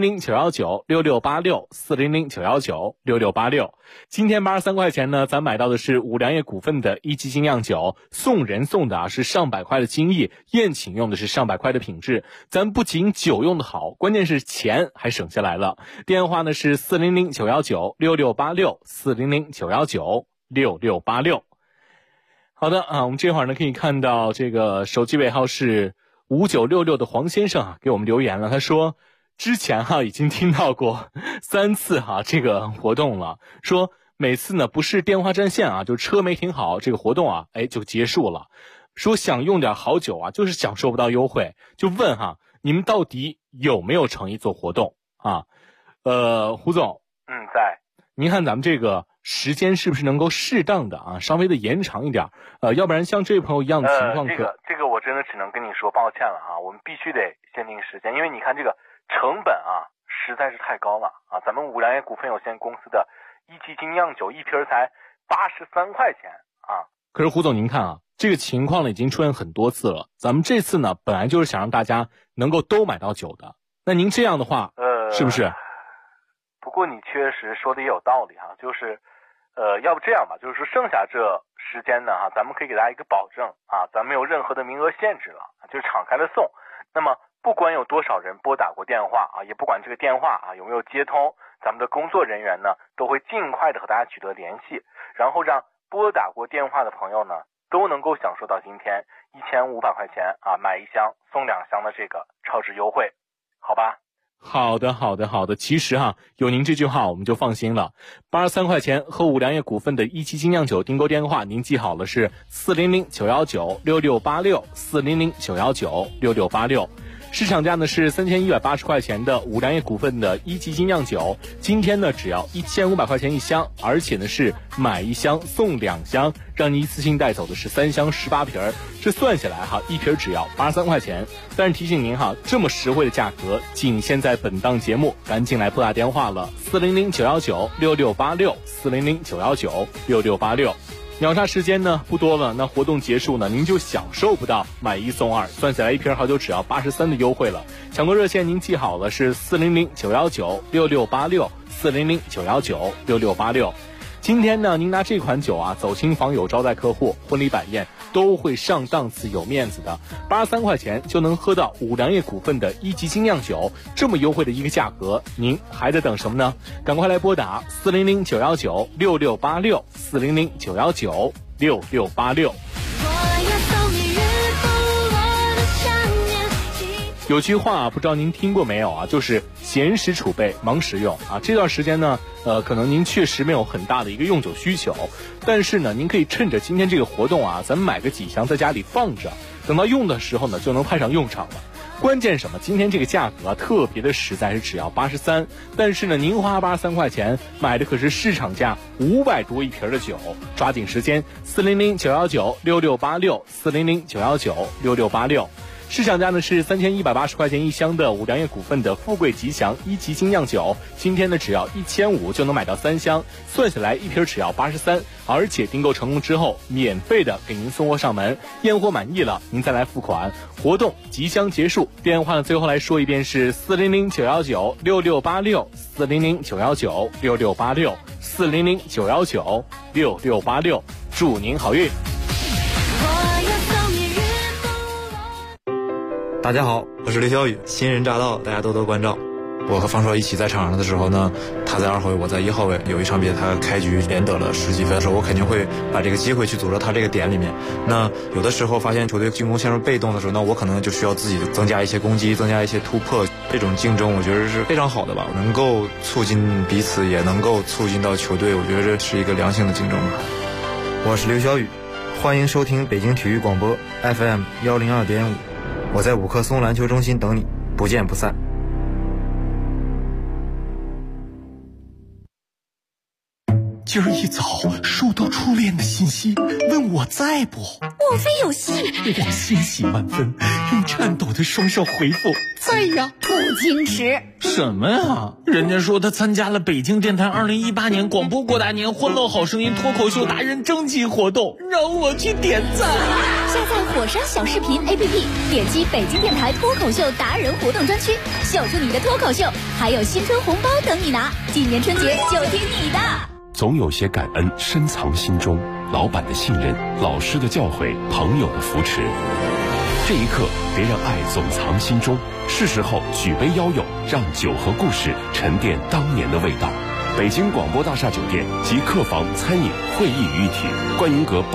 400-919-6686，400-919-6686。今天83块钱呢，咱买到的是五粮液股份的1级精酿酒，送人送的是上百块的精益，宴请用的是上百块的品质。咱不仅酒用的好，关键是钱还省下来了。电话呢是400-919-6686，400-919-6686。好的啊，我们这会儿呢可以看到这个手机尾号是5966的黄先生啊给我们留言了，他说之前已经听到过3次这个活动了，说每次呢不是电话占线就车没停好，这个活动就结束了，说想用点好酒就是享受不到优惠，就问你们到底有没有诚意做活动胡总在， 您看咱们这个时间是不是能够适当的稍微的延长一点，要不然像这位朋友一样的情况这个我真的只能跟你说抱歉了我们必须得限定时间，因为你看这个成本实在是太高了咱们五粮液股份有限公司的1级精酿酒一瓶才83块钱可是胡总您看这个情况呢已经出现很多次了，咱们这次呢本来就是想让大家能够都买到酒的，那您这样的话是不是？ 不过你确实说的也有道理就是要不这样吧，就是说剩下这时间呢咱们可以给大家一个保证咱没有任何的名额限制了，就是敞开了送。那么不管有多少人拨打过电话也不管这个电话有没有接通，咱们的工作人员呢都会尽快的和大家取得联系，然后让拨打过电话的朋友呢都能够享受到今天1500块钱买1箱送2箱的这个超值优惠，好吧？ 好的，其实有您这句话我们就放心了。83块钱喝五粮液股份的1级精酿酒订购电话您记好了，是400-919-6686，400-919-6686。市场价呢是3180块钱的五粮液股份的1级精酿酒，今天呢只要1500块钱一箱，而且呢是买1箱送2箱，让你一次性带走的是3箱18瓶，这算下来一瓶只要83块钱。但是提醒您这么实惠的价格仅限在本档节目，赶紧来拨打电话了，400-919-6686，400-919-6686。秒杀时间呢不多了，那活动结束呢您就享受不到买1送2，算下来一瓶好酒只要83的优惠了。抢购热线您记好了，是400-919-6686，400-919-6686。今天呢您拿这款酒走亲访友招待客户，婚礼摆宴都会上档次有面子的，83块钱就能喝到五粮液股份的1级精酿酒，这么优惠的一个价格，您还在等什么呢？赶快来拨打400-919-6686，400-919-6686。有句话不知道您听过没有就是闲时储备忙时用这段时间呢可能您确实没有很大的一个用酒需求，但是呢您可以趁着今天这个活动咱们买个几箱在家里放着，等到用的时候呢就能派上用场了。关键什么？今天这个价格特别的实在，是只要83，但是呢您花83块钱买的可是市场价500多一瓶的酒，抓紧时间，400-919-6686，400-919-6686。市场价呢是3180块钱一箱的五粮液股份的富贵吉祥1级精酿酒，今天呢只要1500就能买到3箱，算下来一瓶只要83，而且订购成功之后免费的给您送货上门，验货满意了您再来付款。活动即将结束，电话呢最后来说一遍是400-919-6686，400-919-6686，400-919-6686，祝您好运。 大家好，我是刘小雨，新人驾到，大家多多关照。我和方硕一起在场上的时候呢，他在2号位，我在1号位。有一场比赛他开局连得了10几分的时候，我肯定会把这个机会去组织他这个点里面。那有的时候发现球队进攻陷入被动的时候，那我可能就需要自己增加一些攻击，增加一些突破。这种竞争我觉得是非常好的吧，能够促进彼此，也能够促进到球队，我觉得这是一个良性的竞争吧。我是刘小雨，欢迎收听北京体育广播 FM 102.5，我在五棵松篮球中心等你，不见不散。 今儿一早收到初恋的信息，问我在不？ 莫非有戏？ 我欣喜万分，用颤抖的双手回复在呀。 不矜持什么呀？人家说他参加了北京电台2018年广播过大年欢乐好声音脱口秀达人征集活动，让我去点赞。 下载火山小视频 APP， 点击北京电台脱口秀达人活动专区，秀出你的脱口秀，还有新春红包等你拿。今年春节就听你的。 总有些感恩深藏心中，老板的信任，老师的教诲，朋友的扶持。这一刻，别让爱总藏心中，是时候举杯邀友，让酒和故事沉淀当年的味道。北京广播大厦酒店及客房、餐饮、会议于一体，观云阁